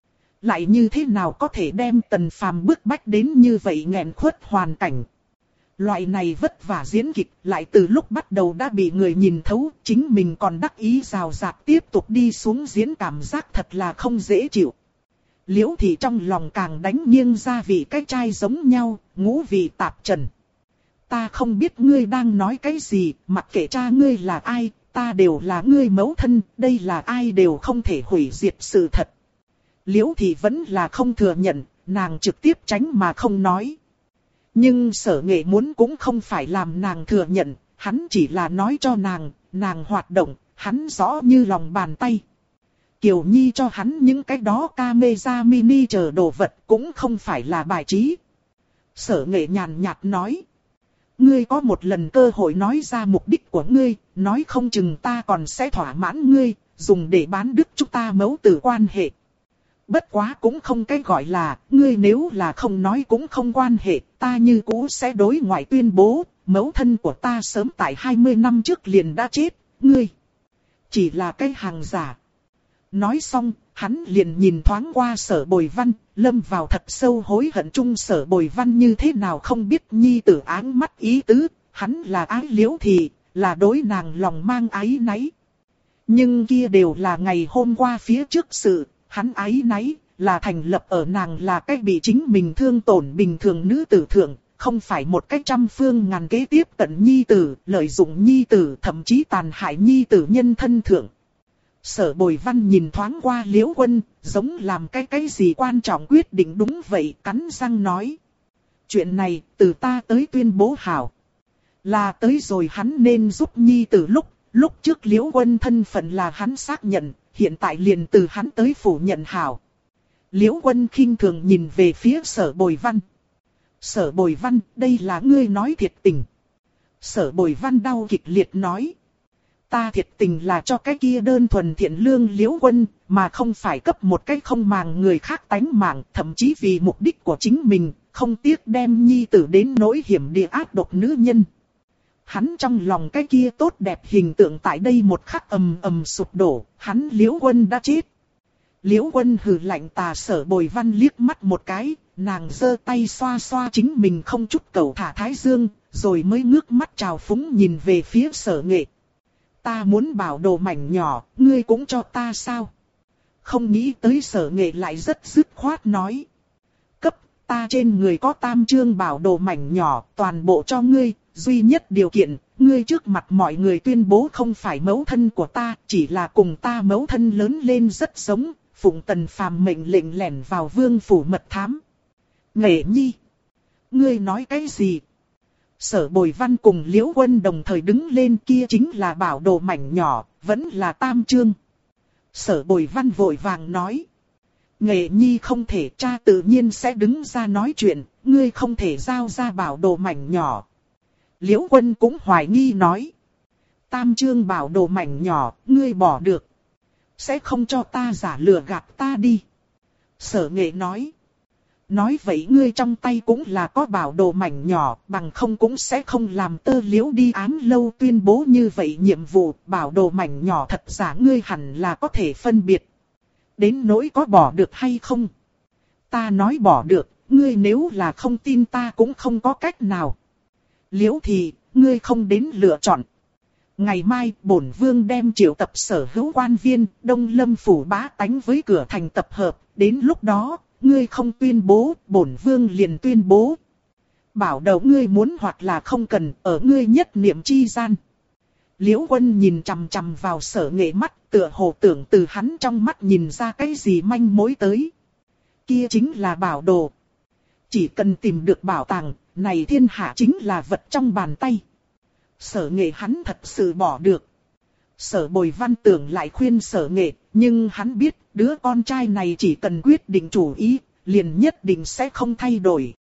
Lại như thế nào có thể đem Tần Phàm bức bách đến như vậy nghẹn khuất hoàn cảnh. Loại này vất vả diễn kịch lại từ lúc bắt đầu đã bị người nhìn thấu, chính mình còn đắc ý rào rạt tiếp tục đi xuống diễn, cảm giác thật là không dễ chịu. Liễu Thị trong lòng càng đánh nghiêng ra vì cái trai giống nhau, ngũ vị tạp trần. ta không biết ngươi đang nói cái gì, mặc kệ cha ngươi là ai, ta đều là ngươi mẫu thân, đây là ai đều không thể hủy diệt sự thật. Liễu Thị vẫn là không thừa nhận, nàng trực tiếp tránh mà không nói. Nhưng Sở Nghệ muốn cũng không phải làm nàng thừa nhận, hắn chỉ là nói cho nàng hoạt động, hắn rõ như lòng bàn tay. Kiều Nhi cho hắn những cái đó camera mini chờ đồ vật cũng không phải là bài trí. Sở Nghệ nhàn nhạt nói. Ngươi có một lần cơ hội nói ra mục đích của ngươi, nói không chừng ta còn sẽ thỏa mãn ngươi, dùng để bán đứt chúng ta mẫu tử quan hệ. Bất quá cũng không cái gọi là, ngươi nếu là không nói cũng không quan hệ, ta như cũ sẽ đối ngoại tuyên bố, mẫu thân của ta sớm tại 20 năm trước liền đã chết, ngươi chỉ là cái hàng giả. Nói xong, hắn liền nhìn thoáng qua Sở Bồi Văn, lâm vào thật sâu hối hận chung. Sở Bồi Văn như thế nào không biết nhi tử áng mắt ý tứ, hắn là ái Liễu Thị, là đối nàng lòng mang áy náy. Nhưng kia đều là ngày hôm qua phía trước sự, hắn áy náy, là thành lập ở nàng là cái bị chính mình thương tổn bình thường nữ tử thượng, không phải một cách trăm phương ngàn kế tiếp cận nhi tử, lợi dụng nhi tử, thậm chí tàn hại nhi tử nhân thân thượng. Sở Bồi Văn nhìn thoáng qua Liễu Quân, giống làm cái gì quan trọng quyết định đúng vậy, cắn răng nói. Chuyện này, từ ta tới tuyên bố hảo. Là tới rồi hắn nên giúp nhi tử lúc trước Liễu Quân thân phận là hắn xác nhận, hiện tại liền từ hắn tới phủ nhận hảo. Liễu Quân khinh thường nhìn về phía Sở Bồi Văn. Sở Bồi Văn, đây là ngươi nói thiệt tình. Sở Bồi Văn đau kịch liệt nói. Ta thiệt tình là cho cái kia đơn thuần thiện lương Liễu Quân, mà không phải cấp một cái không màng người khác tánh mạng, thậm chí vì mục đích của chính mình, không tiếc đem nhi tử đến nỗi hiểm địa ác độc nữ nhân. Hắn trong lòng cái kia tốt đẹp hình tượng tại đây một khắc ầm ầm sụp đổ, hắn Liễu Quân đã chết. Liễu Quân hừ lạnh tà Sở Bồi Văn liếc mắt một cái, nàng giơ tay xoa xoa chính mình không chút cẩu thả thái dương, rồi mới ngước mắt trào phúng nhìn về phía Sở Nghệ. Ta muốn bảo đồ mảnh nhỏ, ngươi cũng cho ta sao? Không nghĩ tới Sở Nghệ lại rất dứt khoát nói. Cấp, ta trên người có tam chương bảo đồ mảnh nhỏ, toàn bộ cho ngươi, duy nhất điều kiện, ngươi trước mặt mọi người tuyên bố không phải mẫu thân của ta, chỉ là cùng ta mẫu thân lớn lên rất giống, phụng Tần Phàm mệnh lệnh lẻn vào vương phủ mật thám. Nghệ Nhi, ngươi nói cái gì? Sở Bồi Văn cùng Liễu Quân đồng thời đứng lên, kia chính là bảo đồ mảnh nhỏ, vẫn là tam chương. Sở Bồi Văn vội vàng nói. Nghệ Nhi không thể, cha tự nhiên sẽ đứng ra nói chuyện, ngươi không thể giao ra bảo đồ mảnh nhỏ. Liễu Quân cũng hoài nghi nói. Tam chương bảo đồ mảnh nhỏ, ngươi bỏ được. Sẽ không cho ta giả lừa gạt ta đi. Sở Nghệ nói. Nói vậy ngươi trong tay cũng là có bảo đồ mảnh nhỏ, bằng không cũng sẽ không làm Tơ Liễu đi án lâu tuyên bố như vậy nhiệm vụ, bảo đồ mảnh nhỏ thật giả ngươi hẳn là có thể phân biệt. Đến nỗi có bỏ được hay không? Ta nói bỏ được, ngươi nếu là không tin ta cũng không có cách nào. Liễu Thị, ngươi không đến lựa chọn. Ngày mai, bổn vương đem triệu tập sở hữu quan viên, Đông Lâm phủ bá tánh với cửa thành tập hợp, đến lúc đó, ngươi không tuyên bố, bổn vương liền tuyên bố. Bảo đầu ngươi muốn hoặc là không cần, ở ngươi nhất niệm chi gian. Liễu Quân nhìn chằm chằm vào Sở Nghệ mắt, tựa hồ tưởng từ hắn trong mắt nhìn ra cái gì manh mối tới. Kia chính là bảo đồ. Chỉ cần tìm được bảo tàng, này thiên hạ chính là vật trong bàn tay. Sở Nghệ hắn thật sự bỏ được. Sở Bồi Văn tưởng lại khuyên Sở Nghệ, nhưng hắn biết đứa con trai này chỉ cần quyết định chủ ý, liền nhất định sẽ không thay đổi.